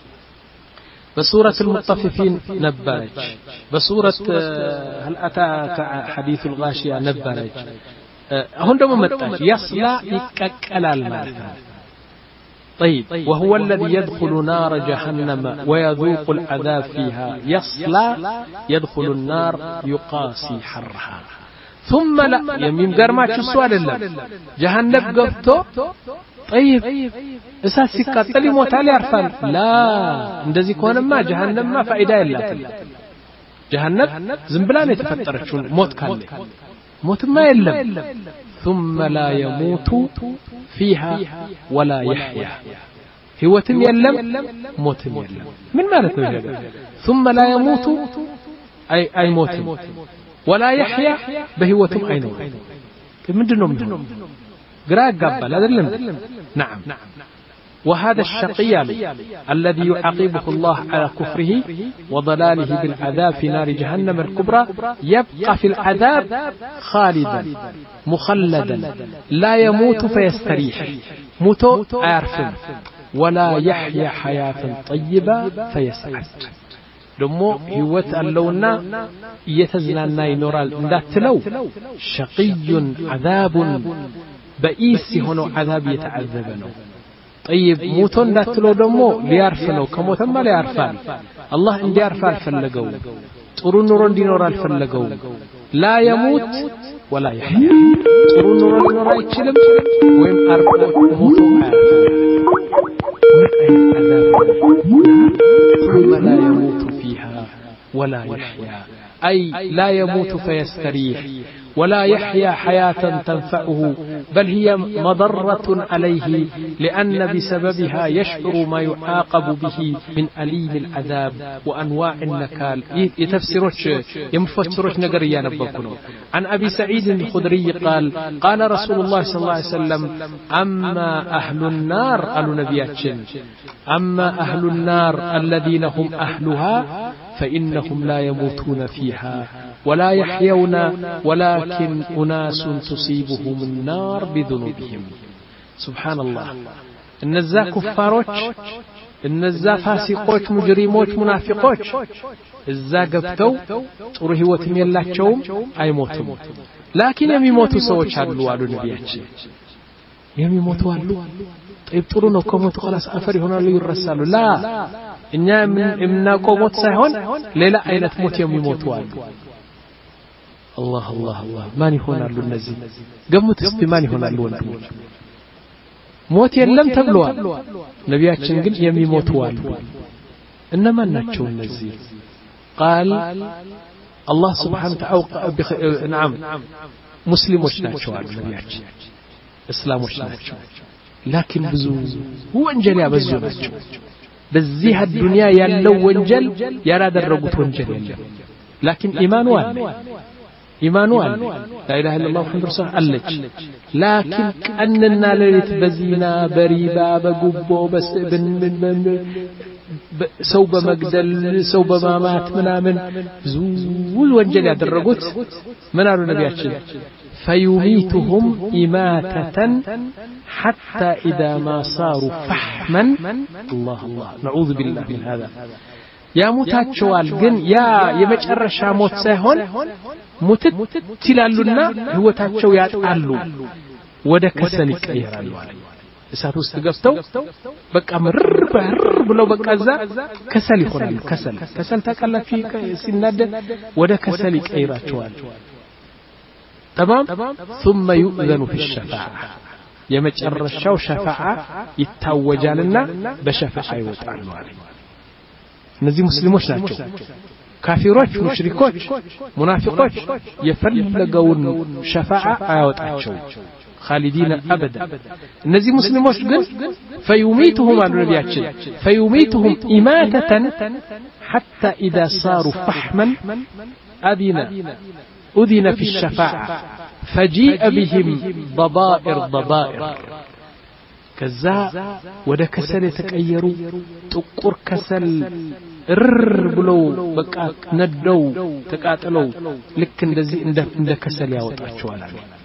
بسورة المطففين نبرج بسورة هل أتاك حديث الغاشية نبرج هون دم متاج يصل يككلال مالها طيب وهو الذي يدخل نار جهنم ويذوق العذاب فيها يصلى يدخل النار يقاسي حرها ثم لا يمين قرماتش السؤال الله جهنم قفتو طيب اساس يقتل يموت عليه عرفان لا اندزي كون ما جهنم ما فائده الا جهنم زنبلان يتفترچون موت كاله موت ما يلم ثم لا يموت فيها ولا يحيا هوتم يلم موتم يلم من معناته هذا ثم لا يموت اي اي موت ولا يحيا بهوتم عينه ምንድነው ምንድነው ግራ ያጋባል አይደለም نعم وهذا الشقي الذي يعاقبه الله على كفره وضلاله بالعذاب في نار جهنم الكبرى يبقى في العذاب خالدا مخلدا لا يموت فيستريح موت عارف ولا يحيا حياة طيبة فيسعد دمو هوت اللونا يتزنانا ينورال انداتلو شقي عذاب بئيس هنا عذاب يتعذبنه طيب موتون داتلو دمو ليعرفنو كموتن ما ليعرفان الله ان يعرف الفلغو ጥሩ ኑሮ እንዲኖር አልፈለገው لا يموت ولا يحيا ጥሩ ኑሮ ሊኖር አይችልም ወይም አርፎ ሞቶ ثم لا يموت فيها ولا يحيا أي لا يموت فيستريح ولا يحيا حياة تنفعه بل هي مضرة عليه لأن بسببها يشعر ما يعاقب به من أليم العذاب وأنواع النكال يتفسروش يمفسروش نقر ينبكونه عن أبي سعيد الخدري قال قال رسول الله صلى الله عليه وسلم أما أهل النار قالوا نبياتشن أما أهل النار الذين هم أهلها فإنهم لا يموتون فيها ولا يحيون ولكن أناس تصيبهم النار بذنوبهم سبحان الله النزا كفاروች እነዛ ፋሲቆች ሙጅሪሞች ሙናፊቆች እዛ ገብተው ጥሩ ህይወትም የላቸውም አይሞቱም ላኪን የሚሞቱ ሰዎች አሉ አሉ ነብያችን የሚሞቱ አሉ طيب ጥሩ ነው ከሞቱ خلاص አፈር ይሆናሉ ይረሳሉ ላ እኛ የምናቆሞት ሳይሆን ሌላ አይነት ሞት የሚሞቱ አሉ الله الله الله ማን ይሆናሉ እነዚህ ገሙት እስቲ ማን ይሆናሉ ወንድሞች ሞት የለም ተብሏል ነብያችን ግን የሚሞቱ አሉ እነማን ናቸው እነዚህ قال الله سبحانه وتعالى نعم مسلموች ናቸው አሉ ነብያችን እስላሞች ናቸው لكن ብዙ ወንጀል ያበዙ ናቸው በዚህ الدنيا ያለው ወንጀል ያላደረጉት ወንጀል የለም لكن ኢማኑ አለ ኢማኑ አለ لا اله الا الله محمد رسول الله لكن ቀንና ሌሊት በዚና በሪባ በጉቦ በስብን ሰው በመግደል ሰው በማማት ምናምን ብዙ ወንጀል ያደረጉት ምን አሉ ነብያችን فيميتهم إماتة حتى إذا ما صاروا فحما الله الله نعوذ بالله من هذا يا موتاتشوال ግን ያ የመጨረሻ ሞት ሳይሆን ሙትት ይላሉና ህይወታቸው ያጣሉ ወደ ከሰል ይቀየራሉ እሳት ውስጥ ገብተው በቃ ምርር በርር ብለው በቃ እዛ ከሰል ይሆናሉ ከሰል ከሰል ተቀላፊ ሲናደድ ወደ ከሰል ይቀየራቸዋል تمام ثم يؤذن في الشفاعة የመጨረሻው ሸፋዓ ይታወጃልና በሸፋዓ ይወጣሉ አለ እነዚህ ሙስሊሞች ናቸው ካፊሮች ሙሽሪኮች ሙናፊቆች የፈለገውን ሸፋዓ አያወጣቸው خالدين ابدا እነዚህ ሙስሊሞች ግን فيميتهم النبياتين فيميتهم إماتة حتى إذا صاروا فحما أذن أذن في الشفاعة فجيء بهم ضبائر ضبائر كذا ودا كسل يتقيروا ጥቁር ከሰል እር ብለው በቃ ነደው ተቃጥለው ልክ እንደዚህ እንደ ከሰል ያወጣቸዋል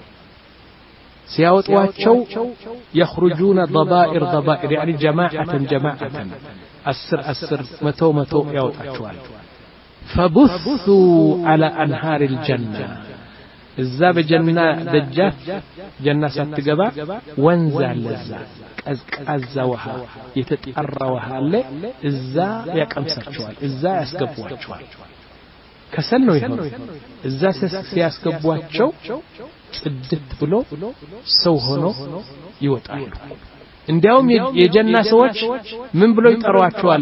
ሲያወጧቸው يخرجون ضبائر ضبائر يعني جماعة جماعة أسر أسر متو متو ያወጣቸዋል فبثوا على أنهار الجنة إذا بجنة دجات جنة ستقبا وانزع لزا أزا وها يتتأرى وها اللي إذا يكمسر شوال إذا يسكبوا شوال كسلنو يهون إذا سيسكبوا شو صدت بلو سو هنو يوتعلو እንዲያውም የጀና ሰዎች ምን ብለው ይጠሯቸዋል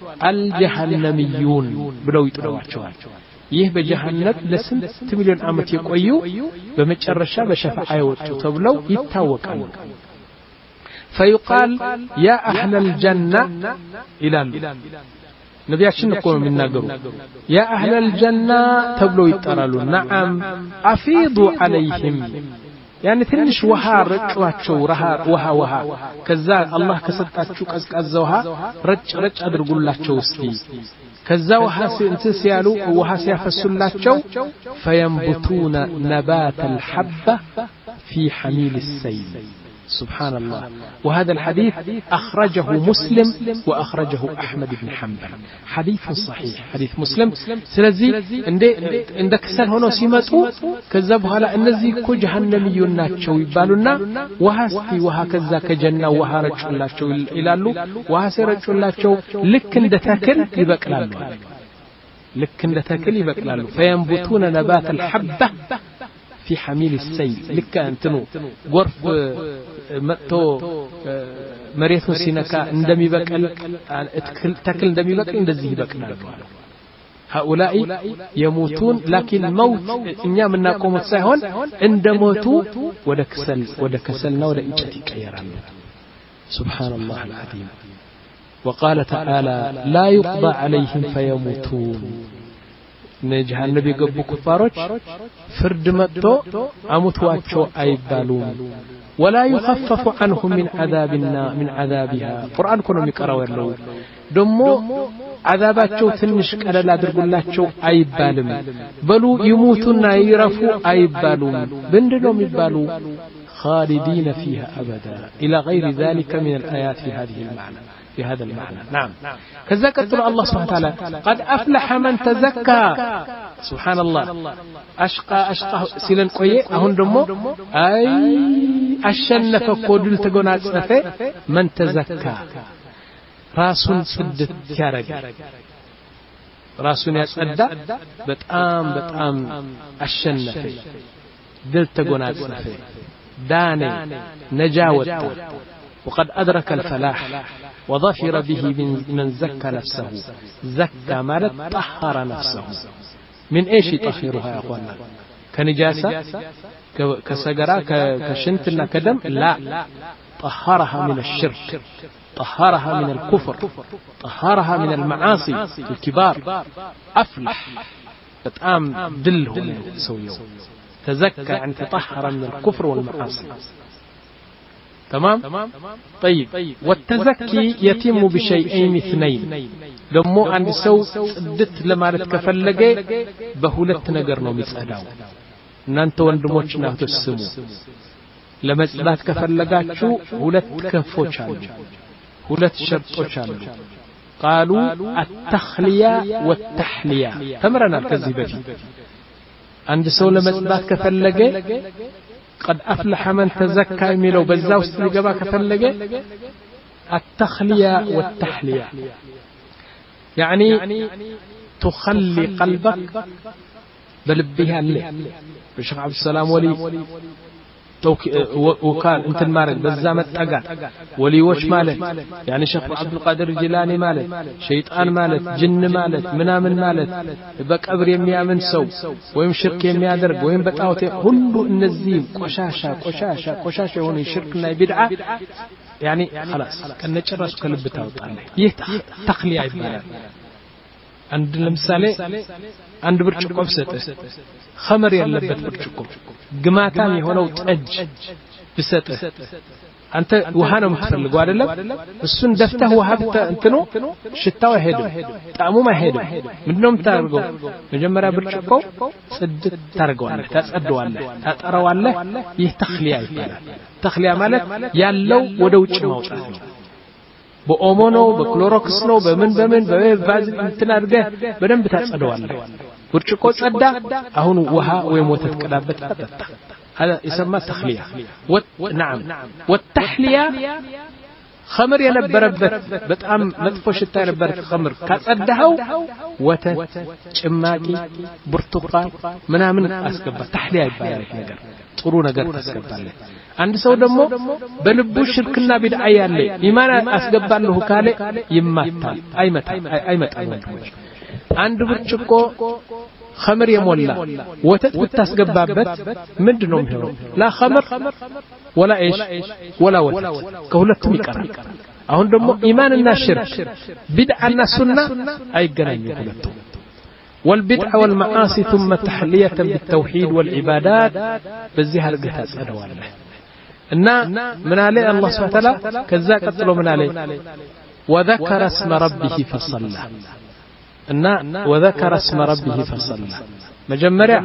አልጀሃነሚዩን ብለው ይጠሯቸዋል ይህ በጀሃነም ለስንት ሚሊዮን ዓመት የቆዩ በመጨረሻ በሸፋዓ ይወጡ ተብለው ይታወቃሉ فيقال يا أهل الجنة إلى ነብያችን እኮ ነው የሚናገሩ يا أهل الجنة ተብለው ይጠራሉ نعم أفيضوا عليهم يعني ትንሽ ውሃ ረጫቸው ውሃ ውሃ ከዛ አላህ ከሰጣችሁ ቀዝቃዛ ውሃ ረጭ ረጭ አድርጉላቸው እስቲ ከዛ ውሃ እንትን ሲያሉ ውሃ ሲያፈሱላቸው فينبتون نبات الحبة في حميل السيل سبحان الله وهذا الحديث أخرجه مسلم وأخرجه أحمد بن حنبل حديث صحيح حديث مسلم سلزي عندك سل هنا سيمتو كذبها لأنزي كو جهنميون ناتشو يبالونا وهاستي وهكذا كجنة وهارج الله شو إلالو وهاسرج الله شو لك عند تاكل يبقلالو لك عند تاكل يبقلالو فينبتون نبات الحبة في حميل السيل لك أنتنو غرف متو مريثو سينكا اندمي بقل تاكل اندمي بقل اندزي بقل هؤلاء يموتون لكن موت إنيا من ناقوم الساهون عند موتوا ودا كسل ودا كسلنا ودا إنشتي كيران سبحان الله العظيم وقال تعالى لا يقضى عليهم فيموتون جهنم يقبوا كفاروች فرد متو أموتواቸው አይባሉም ولا يخفف عنهم من عذابنا من عذابها قرآن كنوا يقرأوا له دمو عذاباتቸው ትንሽ ቀለል አድርጉላቸው አይባልም በሉ ይሞቱና ይረፉ አይባሉም በእንደው የሚባሉ خالدين فيها أبدا إلى غير ذلك من الآيات في هذه المعنى في هذا المعنى نعم كذا قتل الله سبحانه وتعالى قد أفلح من تزكى سبحان الله أشقى أشقى سيلن قوي أهون دمو أي أشنف قدل تقنات سنفه من تزكى راسون سدت يارج راسون يسدد بتأم بتأم أشنف دل تقنات سنفه داني نجاوت وقد أدرك الفلاح وظفر به من زكى نفسه زكى مالت طهر نفسه من ايش يطهرها يا اخوانا كنجاسة كسجرة كشنتنا كدم لا طهرها من الشرك طهرها من الكفر طهرها من المعاصي الكبار أفلح بتقام دله سويه تزكى يعني تطهر من الكفر والمعاصي تمام طيب والتزكي يتم بشيئين اثنين لما عند سو صدت لمالت كفلجه بهولت ነገር ነው የሚጸዳው እናንተ ወንድሞችና እህቶች ስሙ ለመጽዳት ከፈለጋችሁ ሁለት ከፎች አሉ ሁለት ሸርጦች አሉ قالوا التخليه والتحليه ተምረናል ከዚህ በፊት عند سو لمصدات كفلجه قد أفلح من تزكى ميلو بزاو استجابا كفلجه التخلية والتحلية يعني تخلي قلبك بلبها اللي الشيخ عبد السلام ولي وكان انت المارك بزامت تقع ولي وش مالك يعني شيخ عبد القادر الجيلاني مالك شيطان مالك جن مالك منامن مالك بقبر የሚያምን ሰው ወይም ሽርክ የሚያደርግ ወይም በጣዖት ሁሉ እነዚህ ቆሻሻ ቆሻሻ ቆሻሻ የሆነ ሽርክና ቢድዓ يعني خلاص ከነጨራሱ ከልብ ታውጣለህ ይህ ተክሊያ ይባላል አንድ ለምሳሌ አንድ ብርጭቆ ብሰጥህ خمر ያለበት ብርጭቆ ግማታም የሆነው ጠጅ ብሰጥህ አንተ ውሃ ነው የምትፈልገው አይደለም እሱን ደፍተህ ውሃ እንትኑ ሽታው አይሄድም ጣዕሙም አይሄድም ምንድነው የምታደርገው መጀመሪያ ብርጭቆ ጽድት ታርገዋለህ ታጸደዋለህ ታጠራዋለህ ይህ ተክሊያ ይባላል ተክሊያ ማለት ያለው ወደ ውጭ ማውጣት ነው በኦሞ ነው በክሎሮክስ ነው በምን በምን በቫዝ እንትን አድርገህ በደንብ ታጸደዋለህ ብርጭቆ ጸዳ አሁን ውሃ ወይ ወተት ቀዳበት ተጠጣ هذا يسمى تخلية نعم والتحلية خمر ينبربت بتأم مدفوش ينبرت خمر كأدهو وتت شماكي برتقال منها من أسكبة تحلية يبالي نجر طرو نجر أسكبة له عند سو دمو بلبو شركنا بدعيان لي إيمان أسكبة له كالي يمتال أي متال أي متال عند برتقو خمر يمولا وتت بتسقبابت مدنهم هنا لا خمر ولا ايش ولا وتت كهولت ميقر አሁን ደግሞ ኢማንና ሽርክ ቢድዓና ሱና አይገናኙ ሁለቱ والبدع والمعاصي ثم تحلية بالتوحيد والعبادات بزي هرجه تصدواله ان من عليه الله سبحانه وتعالى كذا قتلوا من عليه وذكر اسم ربه فصلى ان وذكر اسم ربه فصلى مجمريا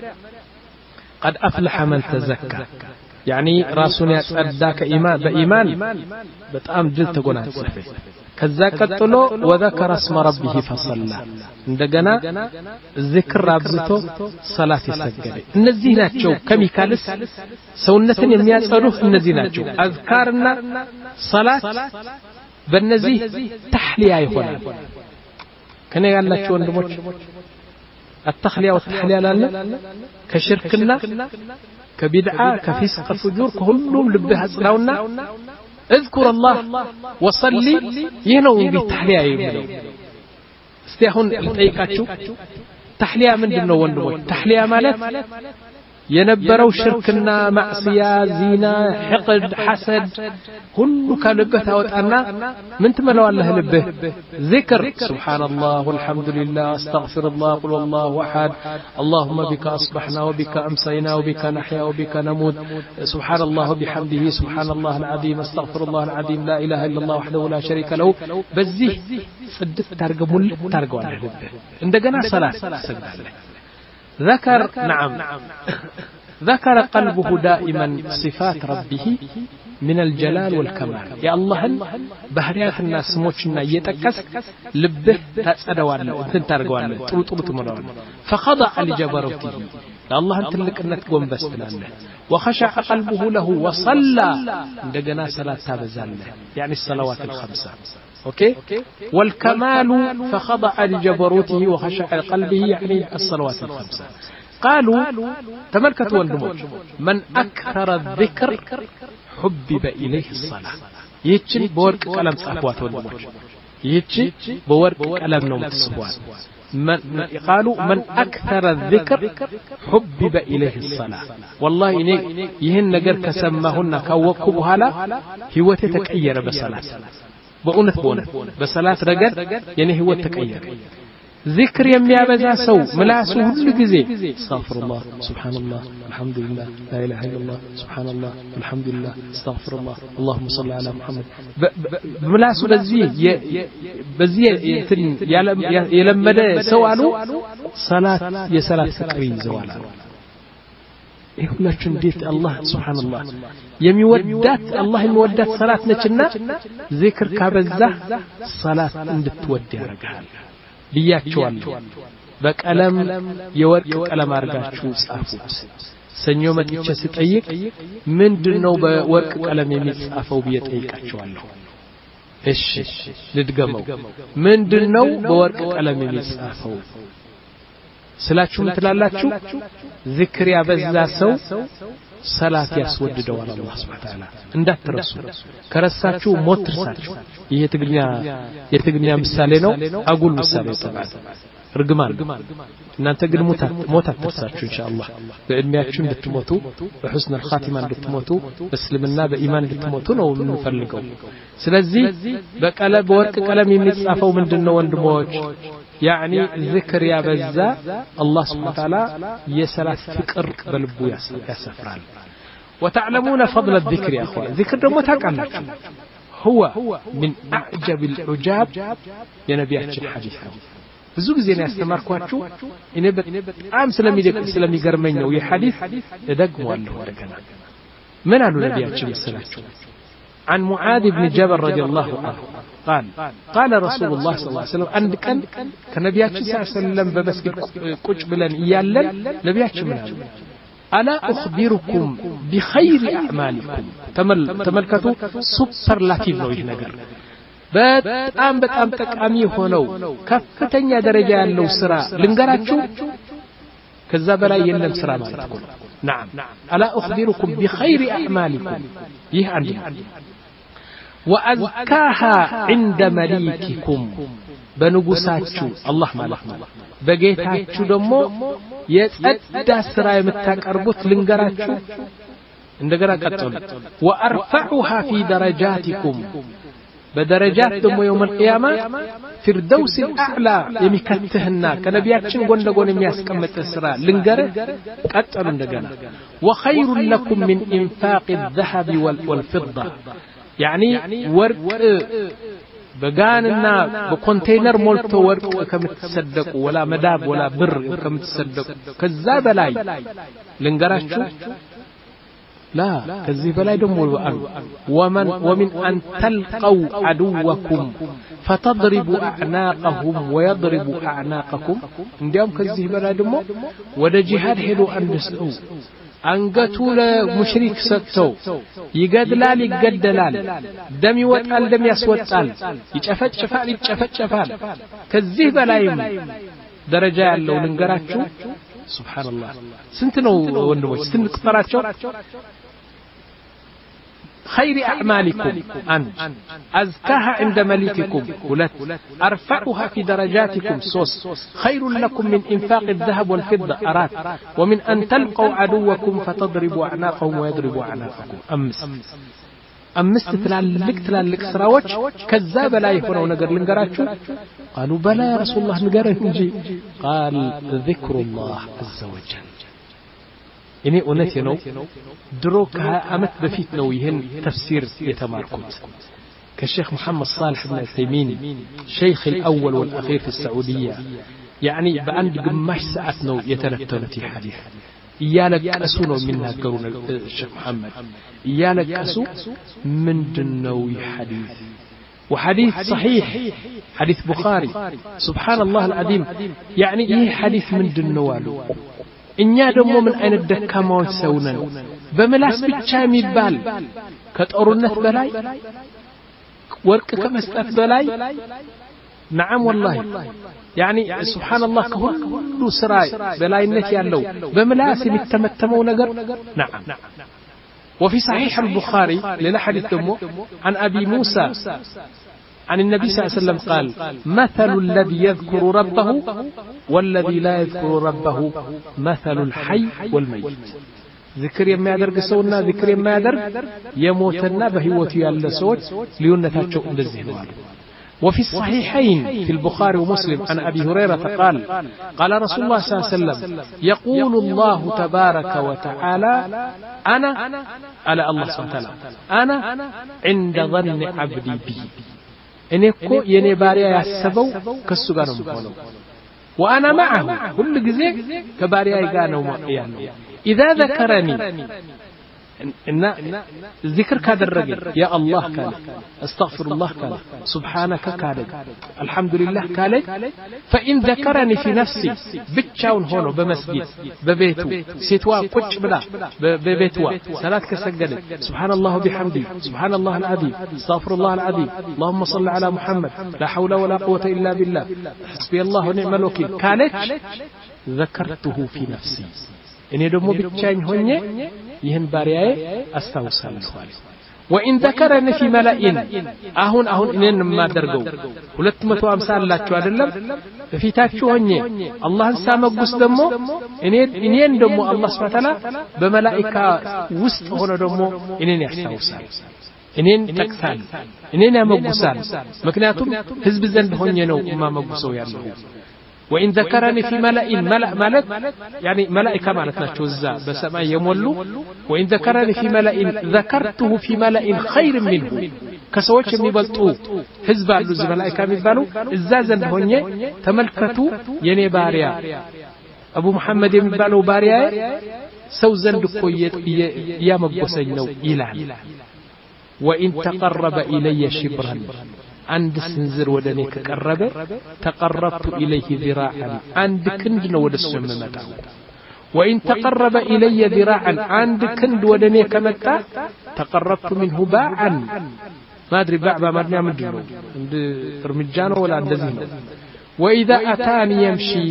قد افلح من تزكى يعني راسون يصدق ايمان بايمان بتام جل تغناصف كذا قتلوا وذكر اسم ربه فصلى እንደገና ذكر አብዝቶ ሶላት ይሰገደ እነዚህ ናቸው ኬሚካልስ ሰውነትን የሚያጸዱህ እነዚህ ናቸው አዝካርና ሶላት በእነዚህ ተህሊያ ይሆናል ከኔ ያላችሁ ወንድሞች التخليه والتحليه ላለ ከሽርክና ከቢድዓ ከፊስቅ ፍጁር ከሁሉም ልብህ አጽናውና اذكر الله وصلي ይሄው እንግዲህ ተህሊያ ይብለው እስቲ አሁን ልጠይቃችሁ ተህሊያ ምንድነው ወንድሞች ተህሊያ ማለት የነበረው ሽርክና ማዕሲያ ዚና ሕቅድ ሐሰድ ሁሉ ከልብህ ታወጣና ምን ትመለዋለህ ልብህ ዚክር ሱብሃንአላህ ወልሐምዱሊላህ አስተግፊሩላህ ቁል ወላሁ አሐድ اللهم بك اصبحنا وبك امسينا وبك نحيا وبك نموت سبحان الله وبحمده سبحان الله العظيم استغفر الله العظيم لا اله الا الله وحده لا شريك له በዚህ ጽድት ታርገሙል ታርገዋለህ ልብህ እንደገና ሰላት ሰግዳለህ ذكر نعم ذكر قلبه دائما صفات ربه من الجلال والكمال يا الله بحريات الناس سموچنا يتكس لبه تصدواله انت تارغواله طلو طلو تمرواله فخضع لجبروته يا الله تلقنت ጎንበስ ትላለህ وخشع قلبه له وصلى እንደገና ሰላት ታበዛለህ يعني الصلوات الخمسه اوكي والكمال فخضع لجبروته وخشع قلبه يعني الصلوات الخمسه قالوا تملكت وندموج من اكثر الذكر حبب اليه الصلاه ይህችን በወርቅ ቀለም ጻፏት ወንድሞች ይህች በወርቅ ቀለም ነው ተጽፏት من قالوا من اكثر الذكر حبب اليه الصلاه والله እኔ ይህን ነገር ከሰማሁና ካወቅኩ በኋላ ህይወቴ ተቀየረ በሰላት በእውነት በእውነት በሰላት ረገድ የኔ ህይወት ተቀየረ ذكر የሚያበዛ ሰው ምላሱ ሁሉ ጊዜ አስተግፊሩላህ ሱብሃንአላህ አልহামዱሊላህ لا اله الا الله سبحان الله الحمد لله استغفر الله اللهم صل على محمد ምላሱ በዚህ በዚህ የለመደ ሰው አሉ ሰላት የሰላት ፍቅር ይዘዋል ይሁላችሁ እንዴት አላህ ሱብሃንአላህ የሚወዳት አላህ የሚወዳት ሰላት ነችና ዚክር ካበዛ ሰላት እንድትወድ ያደርጋል ብያቸዋለሁ በቀለም የወርቅ ቀለም አርጋችሁ ጻፉት ሰኞ መጥቼ ስጠይቅ ምንድነው በወርቅ ቀለም የሚጻፈው ብየጠይቃቸዋለሁ እሺ ልድገመው ምንድነው በወርቅ ቀለም የሚጻፈው ስላችሁ ምትላላችሁ ዚክር ያበዛ ሰው ሰላት ያስወድደዋል አላህ Subhanahu Wa Ta'ala እንዳትረሱ ከረሳችሁ ሞት ትርሳችሁ ይሄ የትግኛ የትግኛ ምሳሌ ነው አጉል ምሳሌ ተባለ ርግማን እናንተ ግን ሞት ሞት አትርሳችሁ ኢንሻአላህ በእድሜያችሁ እንድትሞቱ በሁስን الخاتمه እንድትሞቱ በእስልምና በኢማን እንድትሞቱ ነው የምንፈልገው ስለዚህ በቀለም በወርቅ ቀለም የሚጻፈው ምንድነው ወንድሞች يعني ذكر يا بزا الله سبحانه وتعالى يسلات فكر بلبو يسفرال وتعلمون فضل الذكر يا اخوان ذكر دمو تاقالكم هو من اعجب العجاب يا نبياتنا الحديث ብዙ ጊዜ ነው ያስተማርኳችሁ እኔ በጣም ስለሚደቅ ስለሚገርመኝ ነው የሐዲስ እደግመዋለሁ እንደገና ምን አሉ ነብያችን መሰላችሁ عن معاذ بن جبل رضي الله عنه قال قال رسول الله صلى الله عليه وسلم عند كان كنبياتنا صلى الله عليه وسلم بمسجد ቁጭ ብለን ይያለን ነብያችን ምን አሉ الا اخبركم بخير اعمالكم ተመልከቱ ሱፐርላቲቭ ነው ይህ ነገር በጣም በጣም ጠቃሚ ሆነው ከፍተኛ ደረጃ ያለው ስራ ልንገራችሁ ከዛ በላይ የለም ስራ ማለት ነው نعم الا اخبركم بخير اعمالكم ይህ አንድ وأذكاها عند مليككم بنغوساچو الله ማለት ነው በጌታችሁ ደግሞ የጸዳ ስራ የምታቀርቡት ልንገራችሁ እንደገና ቀጥሉ وأرفعها في درجاتكم بدرجات دمو يوم القيامة فردوس الأعلى يمكتهنا كنبياتشن قون لقون يمياسكمت السراء لنقر قتلوا لقنا وخير لكم من إنفاق الذهب والفضة يعني ورق بقاننا بكونتينر مولتو ورق كمتصدقوا ولا مداب ولا بر كمتصدقوا كذاب لاي لنقراشو لا كذي بلا يدموا ومن ومن أن تلقوا عدوكم فتضربوا أعناقهم ويضربوا أعناقكم عندهم كذي بلا يدموا وده جهاد حلو أن نسأو أنقتوا لمشريك ستو يقدلال يقدلال دم يوتال دم يسوتال يتشفت شفال يتشفت شفال كذي بلا يم درجة لو ننقراتشو سبحان الله سنتنو وندموش سنت قطراتشو خير أعمالكم أنت أزكاها عند مليككم ولت أرفعها في درجاتكم سوس خير لكم من إنفاق الذهب والفضة أرات ومن أن تلقوا عدوكم فتضربوا أعناقهم ويضربوا أعناقكم أمس أمس تلالك تلالك سراوش كذاب لا يكونوا نقر لنقراتشو قالوا بلى يا رسول الله نقرأ نجي قال ذكر الله عز وجل إني أنتي نو دروك أمت بفيت نو يهن تفسير يتماركوت كالشيخ محمد صالح بن عثيمين شيخ الأول والأخير في السعودية يعني بأند قماش ساعت نو يتلفتون في حديث إيالك أسونو منها قرون الشيخ محمد إيالك أسو من دنوي حديث وحديث صحيح حديث بخاري سبحان الله العظيم يعني إيه حديث من دنوالو እኛ ደግሞ ምን አይነት ደካማዎች ሰውነን በመላስ ብቻ የሚባል ከጦርነት በላይ ወርቅ ከመስጠት በላይ نعم والله يعني سبحان الله كل سراي بلايነት ያለው በመላስ የሚተመተመው ነገር نعم وفي صحيح البخاري للا حديث دمو عن أبي موسى عن النبي صلى الله عليه وسلم قال مثل الذي يذكر ربه والذي لا يذكر ربه مثل الحي والميت ذكر يما يدرك سونا ذكر يما يدرك يموتنا بهيوتي يالا سوت ليونتاچو እንደዚህ ነው አሉ وفي الصحيحين في البخاري ومسلم عن أبي هريرة قال قال رسول الله صلى الله عليه وسلم يقول الله تبارك وتعالى أنا على الله سبحانه وتعالى أنا عند ظن عبدي بي إني كو يني باريا يحسبوا كسو غانو مخولو وأنا معه كل جزء كباريا يغانو يعني إذا ذكرني إن ذكر كذا الرجل يا الله كان استغفر الله كان سبحانك كان الحمد لله كان فإن ذكرني في نفسي بتشاون هونو بمسجد ببيته سيتوا كوتش بلا ببيتوا صلاة كسجد سبحان الله وبحمده سبحان الله العظيم استغفر الله العظيم اللهم صل على محمد لا حول ولا قوة إلا بالله حسبي الله ونعم الوكيل كانت ذكرته في نفسي እኔ ደግሞ ብቻኝ ሆኜ ይህን ባሪያዬ አስታውሳለሁ وإن ذكرني في ملائين አሁን አሁን እኔን ማደርገው ሁለት መቶ ሃምሳ አላችሁ አይደለም በፊታችሁ ሆኜ አላህን ሳመጉስ ደግሞ እኔ እኔን ደግሞ አላህ Subhanahu Wa Ta'ala በመላእክታ ውስጥ ሆኖ ደግሞ እኔን ያስታውሳል እኔን ተክሳል እኔን ያመጉሳል ምክንያቱም ህዝብ ዘንድ ሆኜ ነው ማመጉሰው ያለው وإن ذكرني في ملائين ملأ ملك يعني ملائكة معناتنا توزع بسماء يمولو وإن ذكرني في ملائين ذكرته في ملائين خير منه كسوتش ميبلطو حزب على ذي ملائكة ميبالو الزازن هونيه تملكتو يني باريا أبو محمد ميبالو باريا سو زند كويت يا مبوسينو إلال وإن تقرب إلي شبرا عند سنزر ودني كقربه تقربت إليه ذراعا عند كند نو ودسم متى وإن تقرب إلي ذراعا عند كند ودني كمتى تقربت منه باعا ما أدري باع ما أدري مدلو عند رمجانو ولا عند زينو وإذا أتاني يمشي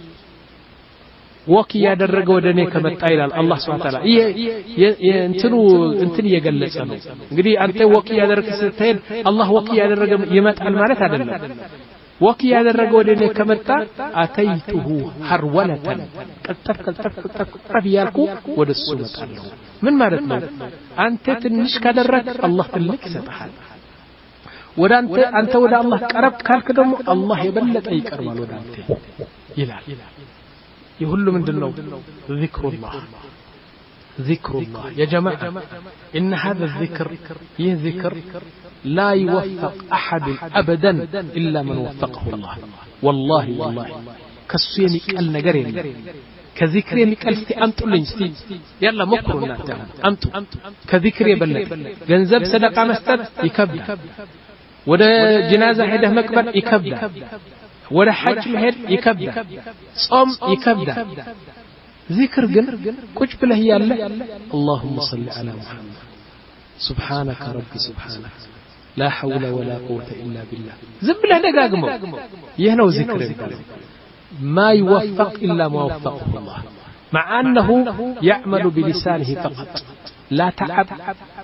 وكي يدرج ودني كمتى إلى الله سبحانه وتعالى يه ينتنو انتني يجلس أنا قدي أنت وكي يدرج ستين الله وكي يدرج يمت المالك هذا وكي يدرج ودني كمتى أتيته هرولة كتف كتف كتف كتف يالكو ودسومة الله من مالتنا أنت تنش كدرج الله تلك سبحان ودا أنت أنت ودا الله قرب كالكدم الله يبلغ أي كرمال ودا أنت يلا يقول من دنو ذكر الله ذكر الله يا جماعة إن هذا الذكر يذكر لا يوفق أحد أبدا إلا من وفقه الله والله والله كسيني قال نغرين كذكري قال استي أمتو لنجتي يلا مكروا ناتهم أمتو كذكري بلد جنزب صدقة مستد يكبد وده جنازة حده مكبر يكبد ولا حج مهد يكبد صوم يكبد ذكر جن كوش بله يالله اللهم صل على محمد سبحانك ربي سبحانك لا حول ولا قوة إلا بالله زب له دقاقمه يهنو ذكر ما يوفق إلا ما وفقه الله مع أنه يعمل بلسانه فقط لا تعب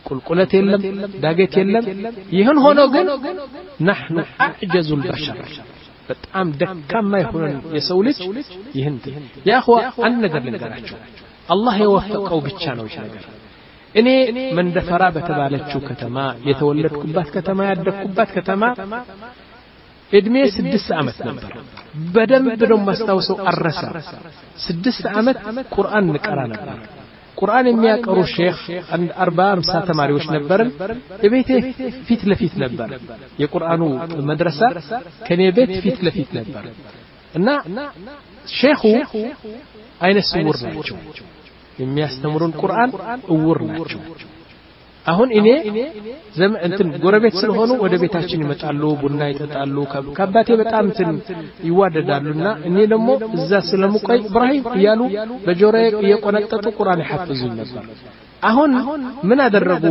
ቁልቁለት የለም ዳገት የለም ይህን ሆኖ ግን نحن اعجز البشر በጣም ደካማ የሆነ የሰው ልጅ ይህን ያ اخوا አንድ ነገር ልንገራችሁ አላህ የወፈቀው ብቻ ነው ይሄ ነገር እኔ መንደፈራ በተባለችው ከተማ የተወለድኩባት ከተማ ያደግኩባት ከተማ እድሜ ስድስት ዓመት ነበር በደንብ ነው ማስታወሰው አረሳ ስድስት ዓመት ቁርአን ንቀራ ነበር ቁርአን የሚያቀሩ ሼክ አንድ አርባ አምሳ ተማሪዎች ነበርን የቤቴ ፊት ለፊት ነበር የቁርአኑ መድረሳ ከኔ ቤት ፊት ለፊት ነበር እና ሼኹ አይነ ስውር ናቸው የሚያስተምሩን ቁርአን እውር ናቸው አሁን እኔ ዘም እንትን ጎረቤት ስለሆኑ ወደ ቤታችን ይመጣሉ ቡና ይጠጣሉ ከአባቴ በጣም እንትን ይዋደዳሉና እኔ ደግሞ እዛ ስለሙቀይ ኢብራሂም ይያሉ በጆሮዬ እየቆነጠጡ ቁርአን ይሐፍዙኝ ነበር አሁን ምን አደረጉ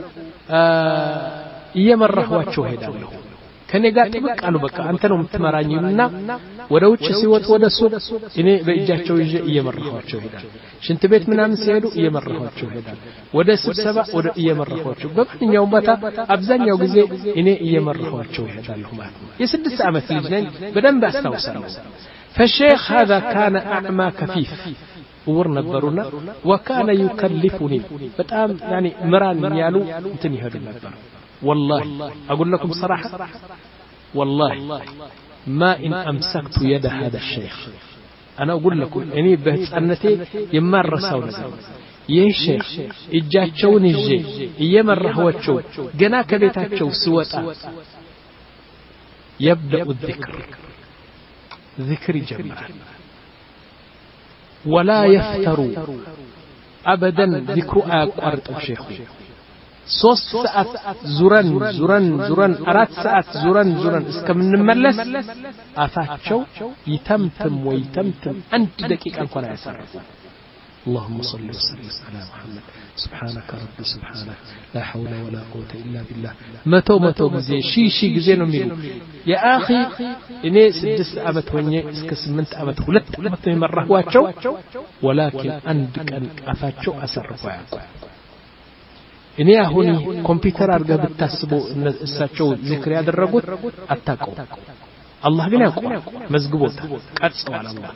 እየመራኋቸው ሄዳለሁ ከኔ ጋር ጥብቅ አሉ በቃ አንተ ነው የምትመራኝና ወደ ውጭ ሲወጡ ወደ ሱቅ እኔ በእጃቸው ይዤ እየመራኋቸው ሄዳል ሽንት ቤት ምናምን ሲሄዱ እየመራኋቸው ሄዳል ወደ ስብሰባ ወደ እየመራኋቸው በማንኛውም ቦታ አብዛኛው ጊዜ እኔ እየመራኋቸው ሄዳለሁ ማለት ነው የስድስት ዓመት ልጅ ነኝ በደንብ አስታውሳለሁ فالشيخ هذا كان اعمى كفيف ور ነበሩና وكان يكلفني በጣም يعني ምራን ያሉ እንትን ይሄዱ ነበር والله أقول لكم صراحة والله ما إن أمسكت يد هذا الشيخ أنا أقول لكم إني بهتنتي يمر رسول ይህ ሼክ እጃቸውን ይዤ እየመራኋቸው ገና ከቤታቸው ሲወጣ يبدأ الذكر ذكر جمع ولا يفتر أبدا ذكر أقرط الشيخ ሶስት ሰዓት ዙረን ዙረን ዙረን አራት ሰዓት ዙረን ዙረን እስከምንመለስ አፋቸው ይተምተም ወይ ተምተም አንድ ደቂቃ እንኳን አያሳርፉ اللهم صل وسلم على محمد سبحانك ربي سبحانك لا حول ولا قوة إلا بالله متو متو غزي شي شي غزي ነው የሚሉ يا اخي እኔ ስድስት አመት ሆኜ እስከ ስምንት አመት ሁለት አመት የመራኋቸው ولكن አንድ ቀን አፋቸው አሳርፉ ያውቁ እኔ አሁን ኮምፒውተር አድርገህ ብታስበው እሳቸው ዚክር ያደረጉት አታውቀው አላህ ግን ያውቀው መዝግቦት ቀጽዋል አላህ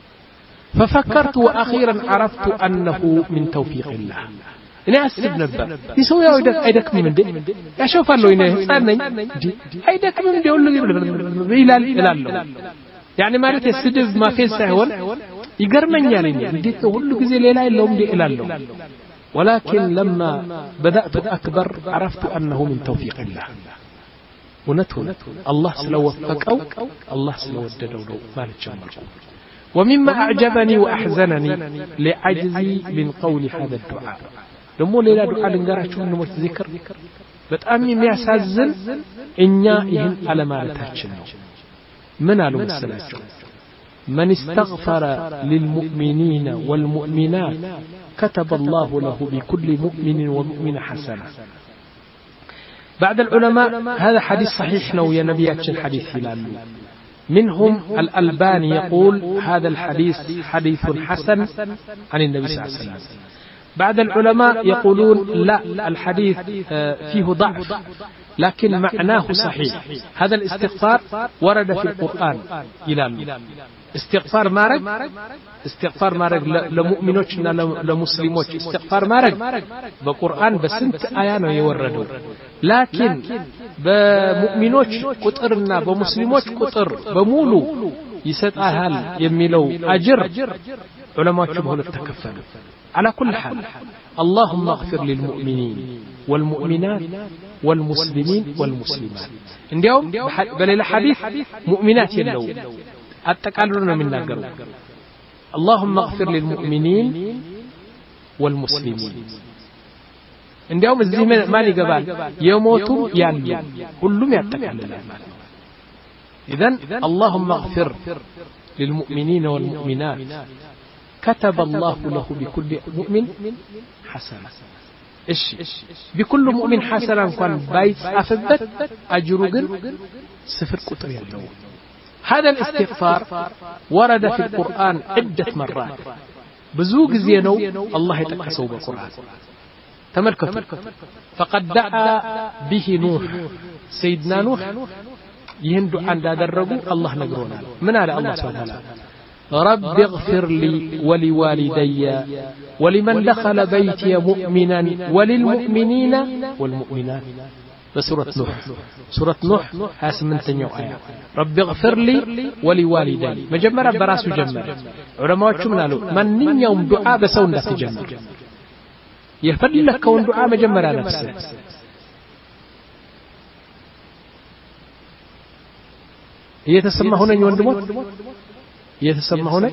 ففكرت واخيرا عرفت انه من توفيق الله እኔ አስብ ነበር ይሰው ያው አይደክም እንዴ ያሾፋለሁ እኔ ህፃን ነኝ አይደክም እንዴ ሁሉ ይላል ይላል يعني ማለት የስድብ ማፌዝ ሳይሆን ይገርመኛል እንዴ ሁሉ ጊዜ ሌላ የለውም እንዴ ይላል ولكن لما بدأت أكبر عرفت أنه من توفيق الله ونته الله سلوفقه الله سلودده مالك جمال ومما أعجبني وأحزنني لعجزي من قول هذا الدعاء لما ليلا دعاء لنقرأته من موت ذكر بتأمي مياسازن إنيا إهن على مالتهاتشن من قالوا السلاة من استغفر للمؤمنين والمؤمنات كتب الله له بكل مؤمن ومؤمن حسنة بعد العلماء هذا حديث صحيح لو يا نبياتش الحديث هلال منهم الألباني يقول هذا الحديث حديث حسن عن النبي صلى الله عليه وسلم بعد العلماء يقولون لا الحديث فيه ضعف لكن معناه صحيح هذا الاستغفار ورد في القرآن إلى استغفار مارك استغفار مارك لمؤمنوችና ለሙስሊሞች استغفار مارك በቁርአን በስንት አያ ነው የወረደው لكن በሙእሚኖች ቁጥርና በሙስሊሞች ቁጥር በሙሉ ይሰጣል የሚለው አጅር ዑለማዎቹ በሁለት ተከፈሉ على كل حال اللهم اغفر للمؤمنين والمؤمنات والمسلمين والمسلمات እንዲያውም በሌላ ሐዲስ ሙእሚናት የለው አጠቃልሎ ነው የሚናገረው اللهم اغفر للمؤمنين والمسلمين እንዲያውም እዚህ ማን ይገባል የሞቱም ያሉ ሁሉም ያጠቃልላል اذا اللهم اغفر للمؤمنين والمؤمنات كتب الله له بكل مؤمن حسنة إيش بكل مؤمن حسنة كان بايت أفبت أجرجن صفر قطر يلو هذا الاستغفار ورد في القرآن عدة مرات بزوج زينو الله يتقسو بالقرآن تملكته فقد دعا به نوح سيدنا نوح يهندو عند درجو الله نجرونا من على الله سبحانه وتعالى رب اغفر لي ولوالدي ولمن دخل بيتي مؤمنا وللمؤمنين والمؤمنات بسورة نوح سورة نوح هاسمنتنيو آية رب اغفر لي ولوالدي مجمرة براسو جمر علماء من قالوا من يوم دعاء بسون لا تجمر يفضل لك كون دعاء مجمرة نفسه يتسمى هنا يوندموت يتسمى هنا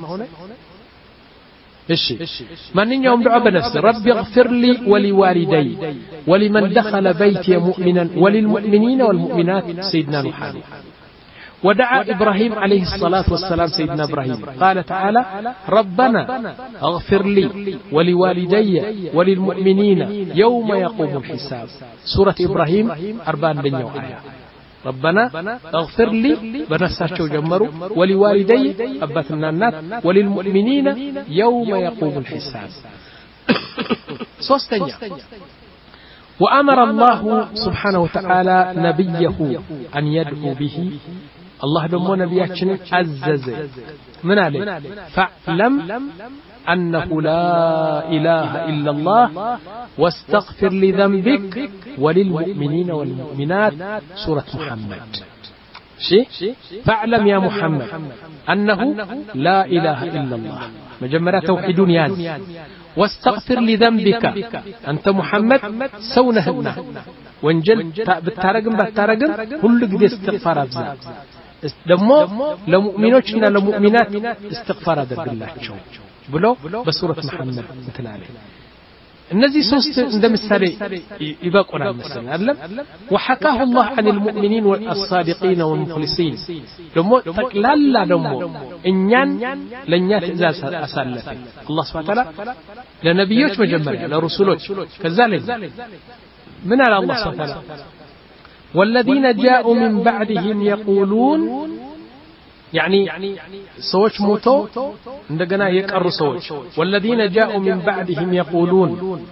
إيش من يوم دعاء بنفسه رب اغفر لي ولوالدي ولمن دخل بيتي مؤمنا وللمؤمنين والمؤمنات سيدنا نوح ودعا إبراهيم عليه الصلاة والسلام سيدنا إبراهيم قال تعالى ربنا اغفر لي ولوالدي وللمؤمنين يوم يقوم الحساب سورة إبراهيم أربعين بنيو آية ربنا اغفر لي بنفساتشو جمروا ولوالدي أبتنا النات وللمؤمنين يوم يقوم الحساب صوستنيا وأمر الله سبحانه وتعالى نبيه أن يدعو به الله دمو نبياتنا عزز من عليه فاعلم أنه لا إله إلا الله واستغفر لذنبك وللمؤمنين والمؤمنات سورة محمد شيء فاعلم يا محمد أنه لا إله إلا الله مجمرة توحيد يان واستغفر لذنبك أنت محمد سونهنا وانجل بالتارقم بالتارقم كل قد استغفار أبزا دمو لمؤمنوشنا لمؤمنات استغفار أدرق الله بلو بسورة محمد مثل عليه النزي سوست عندما السري يبقى مثلا أعلم وحكاه الله عن المؤمنين والصادقين والمخلصين دمو تقلال دمو إنيان لن يتزاز أسالته الله سبحانه وتعالى لنبيوش مجمّر لرسولوش كذلك من على الله سبحانه وتعالى والذين جاءوا من بعدهم يقولون يعني سوش موتو عندنا يقروا سوش والذين جاءوا من بعدهم يقولون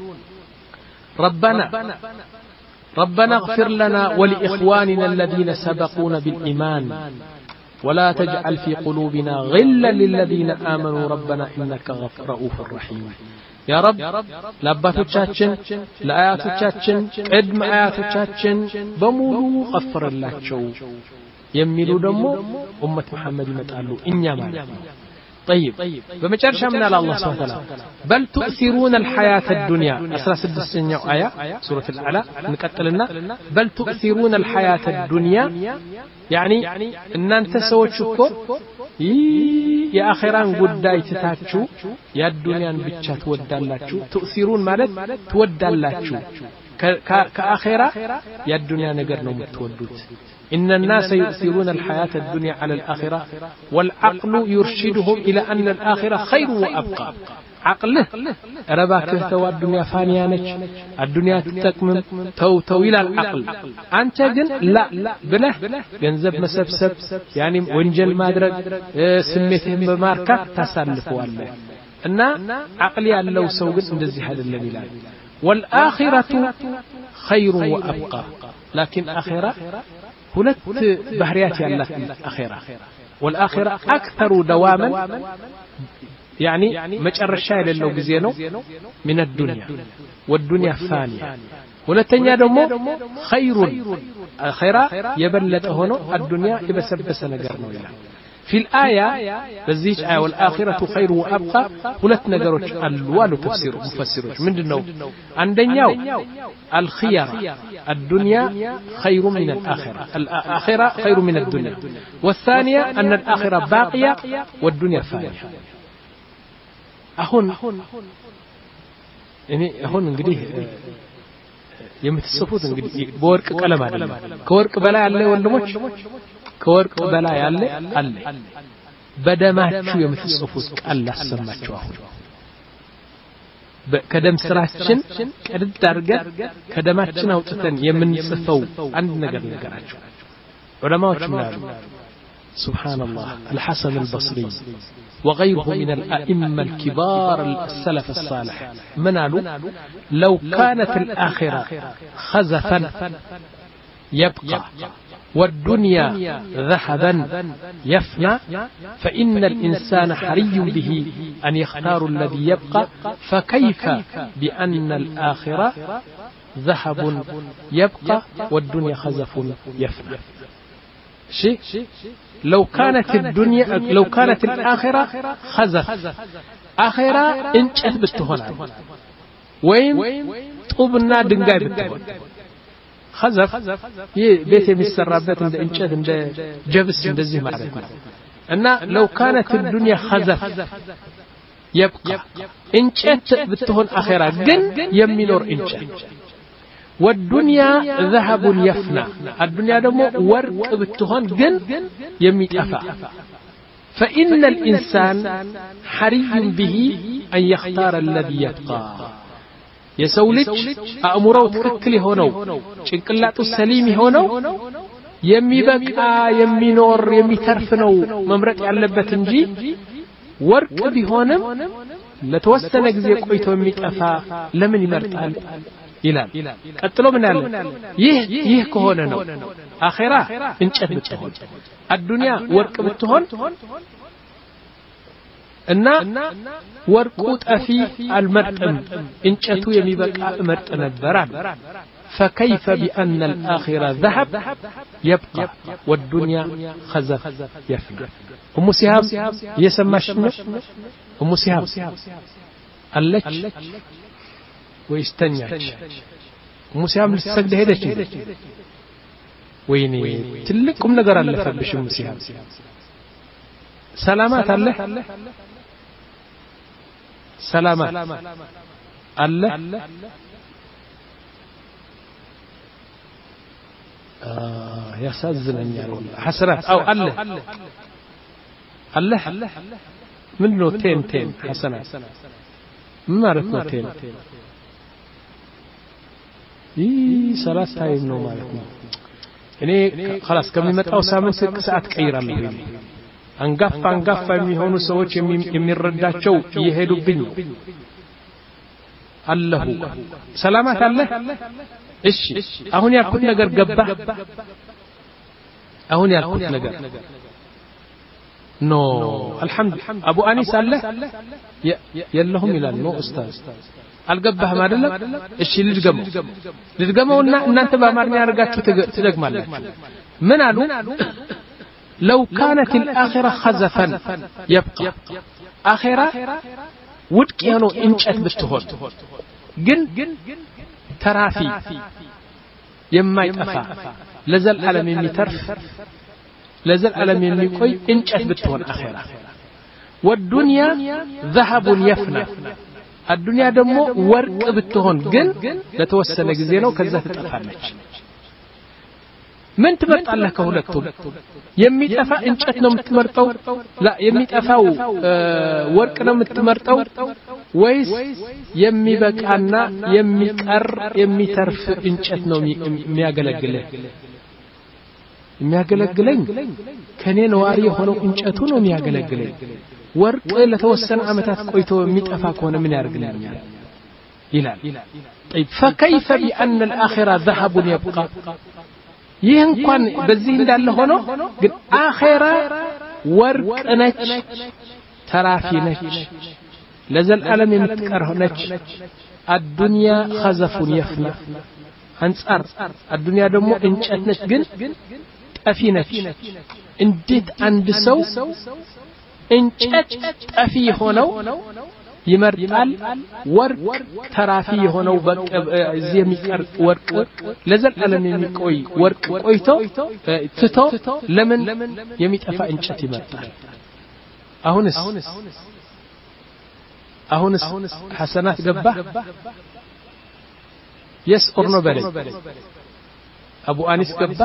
ربنا ربنا اغفر لنا ولإخواننا الذين سبقونا بالإيمان ولا تجعل في قلوبنا غلا للذين آمنوا ربنا إنك رؤوف رحيم يا رب لاباتو تشاتشن لآياتو تشاتشن قدم آياتو تشاتشن بمولو غفر الله شو يميلو دمو أمة محمد يمتقالو إنيا مالك طيب بمجرش من الله سبحانه وتعالى بل تؤثرون الحياة الدنيا أسرى سدسين آية سورة الأعلى نكتلنا بل تؤثرون الحياة الدنيا يعني إن أنت سوى تشكو يا أخيران قداي تتاتشو يا الدنيا بيتشا تودالاتشو تؤثرون مالت تودالاتشو كأخيرا يا الدنيا نقرنا متودوت إن الناس يؤثرون الحياة الدنيا على الآخرة والعقل يرشدهم إلى أن الآخرة خير وأبقى عقله رباك توا الدنيا فانيانك الدنيا تتكمم تو تو إلى العقل أنت جن لا بله جنزب مسبسب يعني ونجل مادرك سميتهم بماركة تسلفوا الله إن عقلي لو سوقت ندزي هذا الميلاد والآخرة خير وأبقى لكن آخرة هناك بحريات الله الآخرة والآخرة أكثر دواما يعني مجرى الشاي لو بزينو من الدنيا والدنيا فانية ولتنيا دمو خير آخرة يبلت هنا الدنيا يبسبس نقرنو إلى في الآية بزيج آية والآخرة خير وأبقى ولت نقروش الوال تفسير مفسروش من دنو عندنا الخيار الدنيا خير من الآخرة الآخرة خير من الدنيا والثانية أن الآخرة باقية والدنيا فانية أهون يعني أهون نقديه يمتصفوت نقديه بورك كلام عليه كورك بلا عليه وندموش كورك بلا عليه عليه بدمات شو يمتصفوت الله سمعتوا كدم سراتشن كدم تارجت كدماتشن أوتتن يمن صفو عند نجار نجاراتشو علماء شمال سبحان الله الحسن البصري وغيره من الأئمة الكبار السلف الصالح من قالوا لو كانت الآخرة خزفا يبقى والدنيا ذهبا يفنى فإن الإنسان حري به أن يختار الذي يبقى فكيف بأن الآخرة ذهب يبقى والدنيا خزف يفنى شيء لو كانت الدنيا لو كانت الآخرة خزف آخرة انشأت بالتهون وين طوبنا دنجاي بالتهون خزف بيت የሚሰራበት እንደ እንጨት እንደ ጀብስ እንደዚህ ማለት ነው እና لو كانت الدنيا خزف يبقى እንጨት ብትሆን آخرة ግን የሚኖር እንጨት والدنيا ذهب يفنى الدنيا دمو ورق بتهون جن يميتفا فإن الإنسان حري به أن يختار الذي يبقى يسولج أمره تككلي هونو شنكلاتو السليم هونو يمي بقى يمي نور يمي ترفنو ممرك علبة نجي ورق بهونم لتوسن جزي قويتو يميتفا لمن يمرتال ይላል ቀጥሎ ምን አለ ይህ ይህ ከሆነ ነው አኺራ እንጨት ብትሆን አዱንያ ወርቅ ብትሆን እና ወርቁ ጠፊ አልመርጥም እንጨቱ የሚበቃ መርጥ ነበር አለ فكيف بأن الآخرة ذهب يبقى والدنيا خزف يفنى أم سهام يسمى أم سهام قالك ويستنياش ሙሲያም ልትሰግድ ሄደች ወይኔ ትልቁም ነገር አለፈብሽ ሙሲያም ሰላማት አለ ሰላማት አለ ያሳዝነኛል ሐሰናት አው አለ አለ ምን ነው ቴን ቴን ሐሰናት ምን ማለት ነው ቴን ይህ ሰላት ታይም ነው ማለት ነው እኔ خلاص ከሚመጣው ሳምንት ሰዓት ቀይራለሁ አንጋፋ አንጋፋ የሚሆኑ ሰዎች የሚረዳቸው ይሄዱብኝ አለሁ ሰላማት አለ እሺ አሁን ያልኩት ነገር ገባ አሁን ያልኩት ነገር ኖ አልহামዱሊላህ አቡ አኒስ አለ የለሁም ይላል ነው ኡስታዝ አልገባህም አይደለም እሺ ልድገመው ልድገመውና እናንተ በአማርኛ አድርጋችሁ ትደግማላችሁ ምን አሉ لو كانت الآخرة خزفا يبقى آخرة ውድቅ የሆነው እንጨት ብትሆን ግን ተራፊ የማይጠፋ ለዘላለም የሚተርፍ ለዘላለም የሚቆይ እንጨት ብትሆን آخرة والدنيا ذهب يفنى الدنيا دمو ورق بتهون جن لتوسل جزينه كذا تطفالش من تمرط الله كهولتهم يمي تفا انشت نو متمرطو لا يمي تفاو اه ورق نو متمرطو ويس يمي بقانا يمي قر يمي ترف انشت نو مياغلغله የሚያገለግለኝ ከኔ ነዋሪ የሆነው እንጨቱ ነው የሚያገለግለኝ ወርቅ ለተወሰነ አመታት ቆይቶ የሚጠፋ ከሆነ ምን ያርግልኛል ይላል طيب فكيف بان الاخره ذهب يبقى ይህ እንኳን በዚህ እንዳለ ሆኖ ግን አኺራ ወርቅ ነች ተራፊ ነች ለዘላለም የምትቀር ነች الدنيا خزف يفنى አንጻር الدنيا ደግሞ እንጨት ነች ግን ጠፊ ነች እንዴት አንድ ሰው እንጨት ጠፊ ሆነው ይመርጣል ወርቅ ተራፊ ሆነው በዚህ የሚቀር ወርቅ ለዘላለም የሚቆይ ወርቅ ቆይቶ ትቶ ለምን የሚጠፋ እንጨት ይመርጣል አሁንስ አሁንስ ሐሰናት ገባ يس or no በለኝ አቡ አኒስ ገባ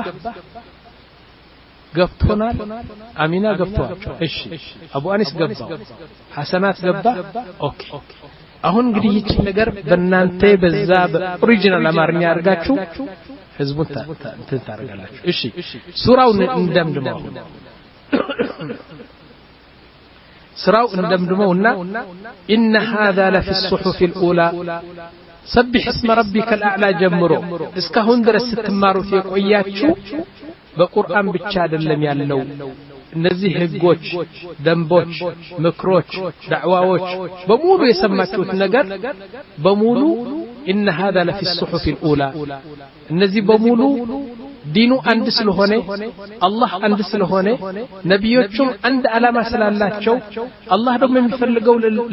ገብቶናል አሚና ገብቷል እሺ አቡ አኒስ ገባ ሐሰናት ገባ ኦኬ አሁን እንግዲህ ይህች ነገር በእናንተ በዛ በኦሪጂናል አማርኛ አድርጋችሁ ህዝቡን እንትን ታደርጋላችሁ እሺ ሱራውን እንደምድመው ስራው እንደምድመውና إن هذا لفي الصحف الأولى سبح اسم ربك الأعلى ጀምሮ እስካሁን ድረስ ስትማሩት የቆያችሁ በቁርአን ብቻ አይደለም ያለው እነዚህ ህጎች ደንቦች ምክሮች ዳዕዋዎች በሙሉ የሰማችሁት ነገር በሙሉ إن هذا لفي الصحف الأولى እነዚህ በሙሉ ዲኑ አንድ ስለሆነ አላህ አንድ ስለሆነ ነብዮቹም አንድ ዓላማ ስላላቸው አላህ ደግሞ የሚፈልገው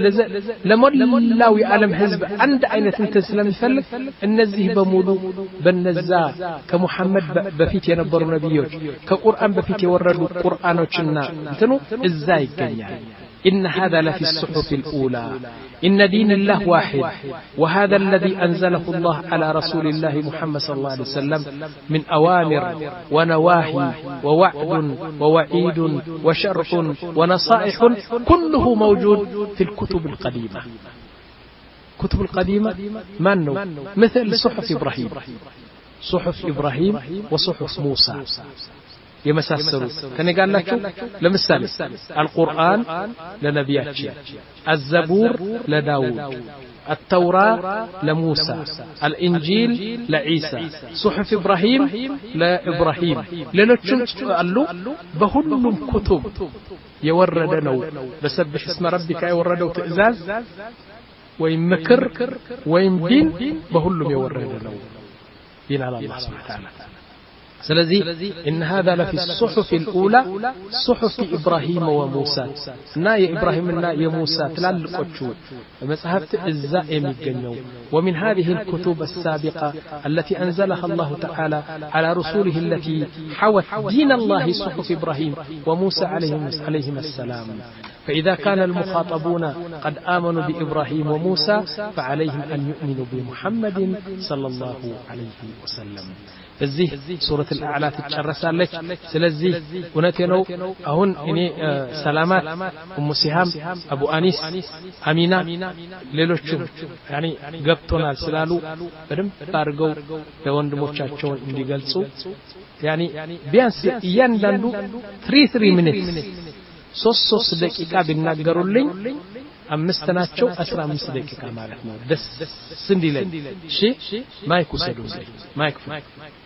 ለሞላው የዓለም ህዝብ አንድ አይነት እንትን ስለሚፈልግ እነዚህ በሙሉ በነዛ ከሙሐመድ በፊት የነበሩ ነብዮች ከቁርአን በፊት የወረዱ ቁርአኖችና እንትኑ እዛ ይገኛል إن هذا لفي الصحف الأولى إن دين الله واحد وهذا الذي أنزله الله على رسول الله محمد صلى الله عليه وسلم من أوامر ونواهي ووعد ووعيد وشرح ونصائح كله موجود في الكتب القديمة كتب القديمة منه مثل صحف إبراهيم صحف إبراهيم وصحف موسى يمساسرو كان قال لك لمثال القرآن لنبياتنا الزبور لداود التوراة لموسى الإنجيل لعيسى صحف إبراهيم لإبراهيم لنتشن قالوا بهلهم كتب يوردنوا بسبح اسم ربك يوردوا تئزاز وين مكر وين دين بهلهم يوردنوا دين على الله سبحانه وتعالى سلذي إن هذا لفي الصحف الأولى صحف إبراهيم وموسى نا يا إبراهيم نا يا موسى تلالقوا مصحفت الزائم الجنو ومن هذه الكتب السابقة التي أنزلها الله تعالى على رسوله التي حوت دين الله صحف إبراهيم وموسى عليهم عليهم السلام فإذا كان المخاطبون قد آمنوا بإبراهيم وموسى فعليهم أن يؤمنوا بمحمد صلى الله عليه وسلم እዚህ ሱረት الأعلى ትጨረሳለች ስለዚህ እውነቴ ነው አሁን እኔ ሰላማት ኡሙ ሲሃም አቡ አኒስ አሚና ሌሎችም ያኒ ገብቶናል ስላሉ በደንብ አድርገው ለወንድሞቻቸው እንዲገልጹ ያኒ ቢያንስ እያንዳንዱ ثلاثة ثلاثة ሚኒትስ ሶስት ሶስት ደቂቃ ቢናገሩልኝ አምስት ናቸው አስራ አምስት ደቂቃ ማለት ነው ደስ እንዲለኝ እሺ ማይክ ወሰዱ ማይክ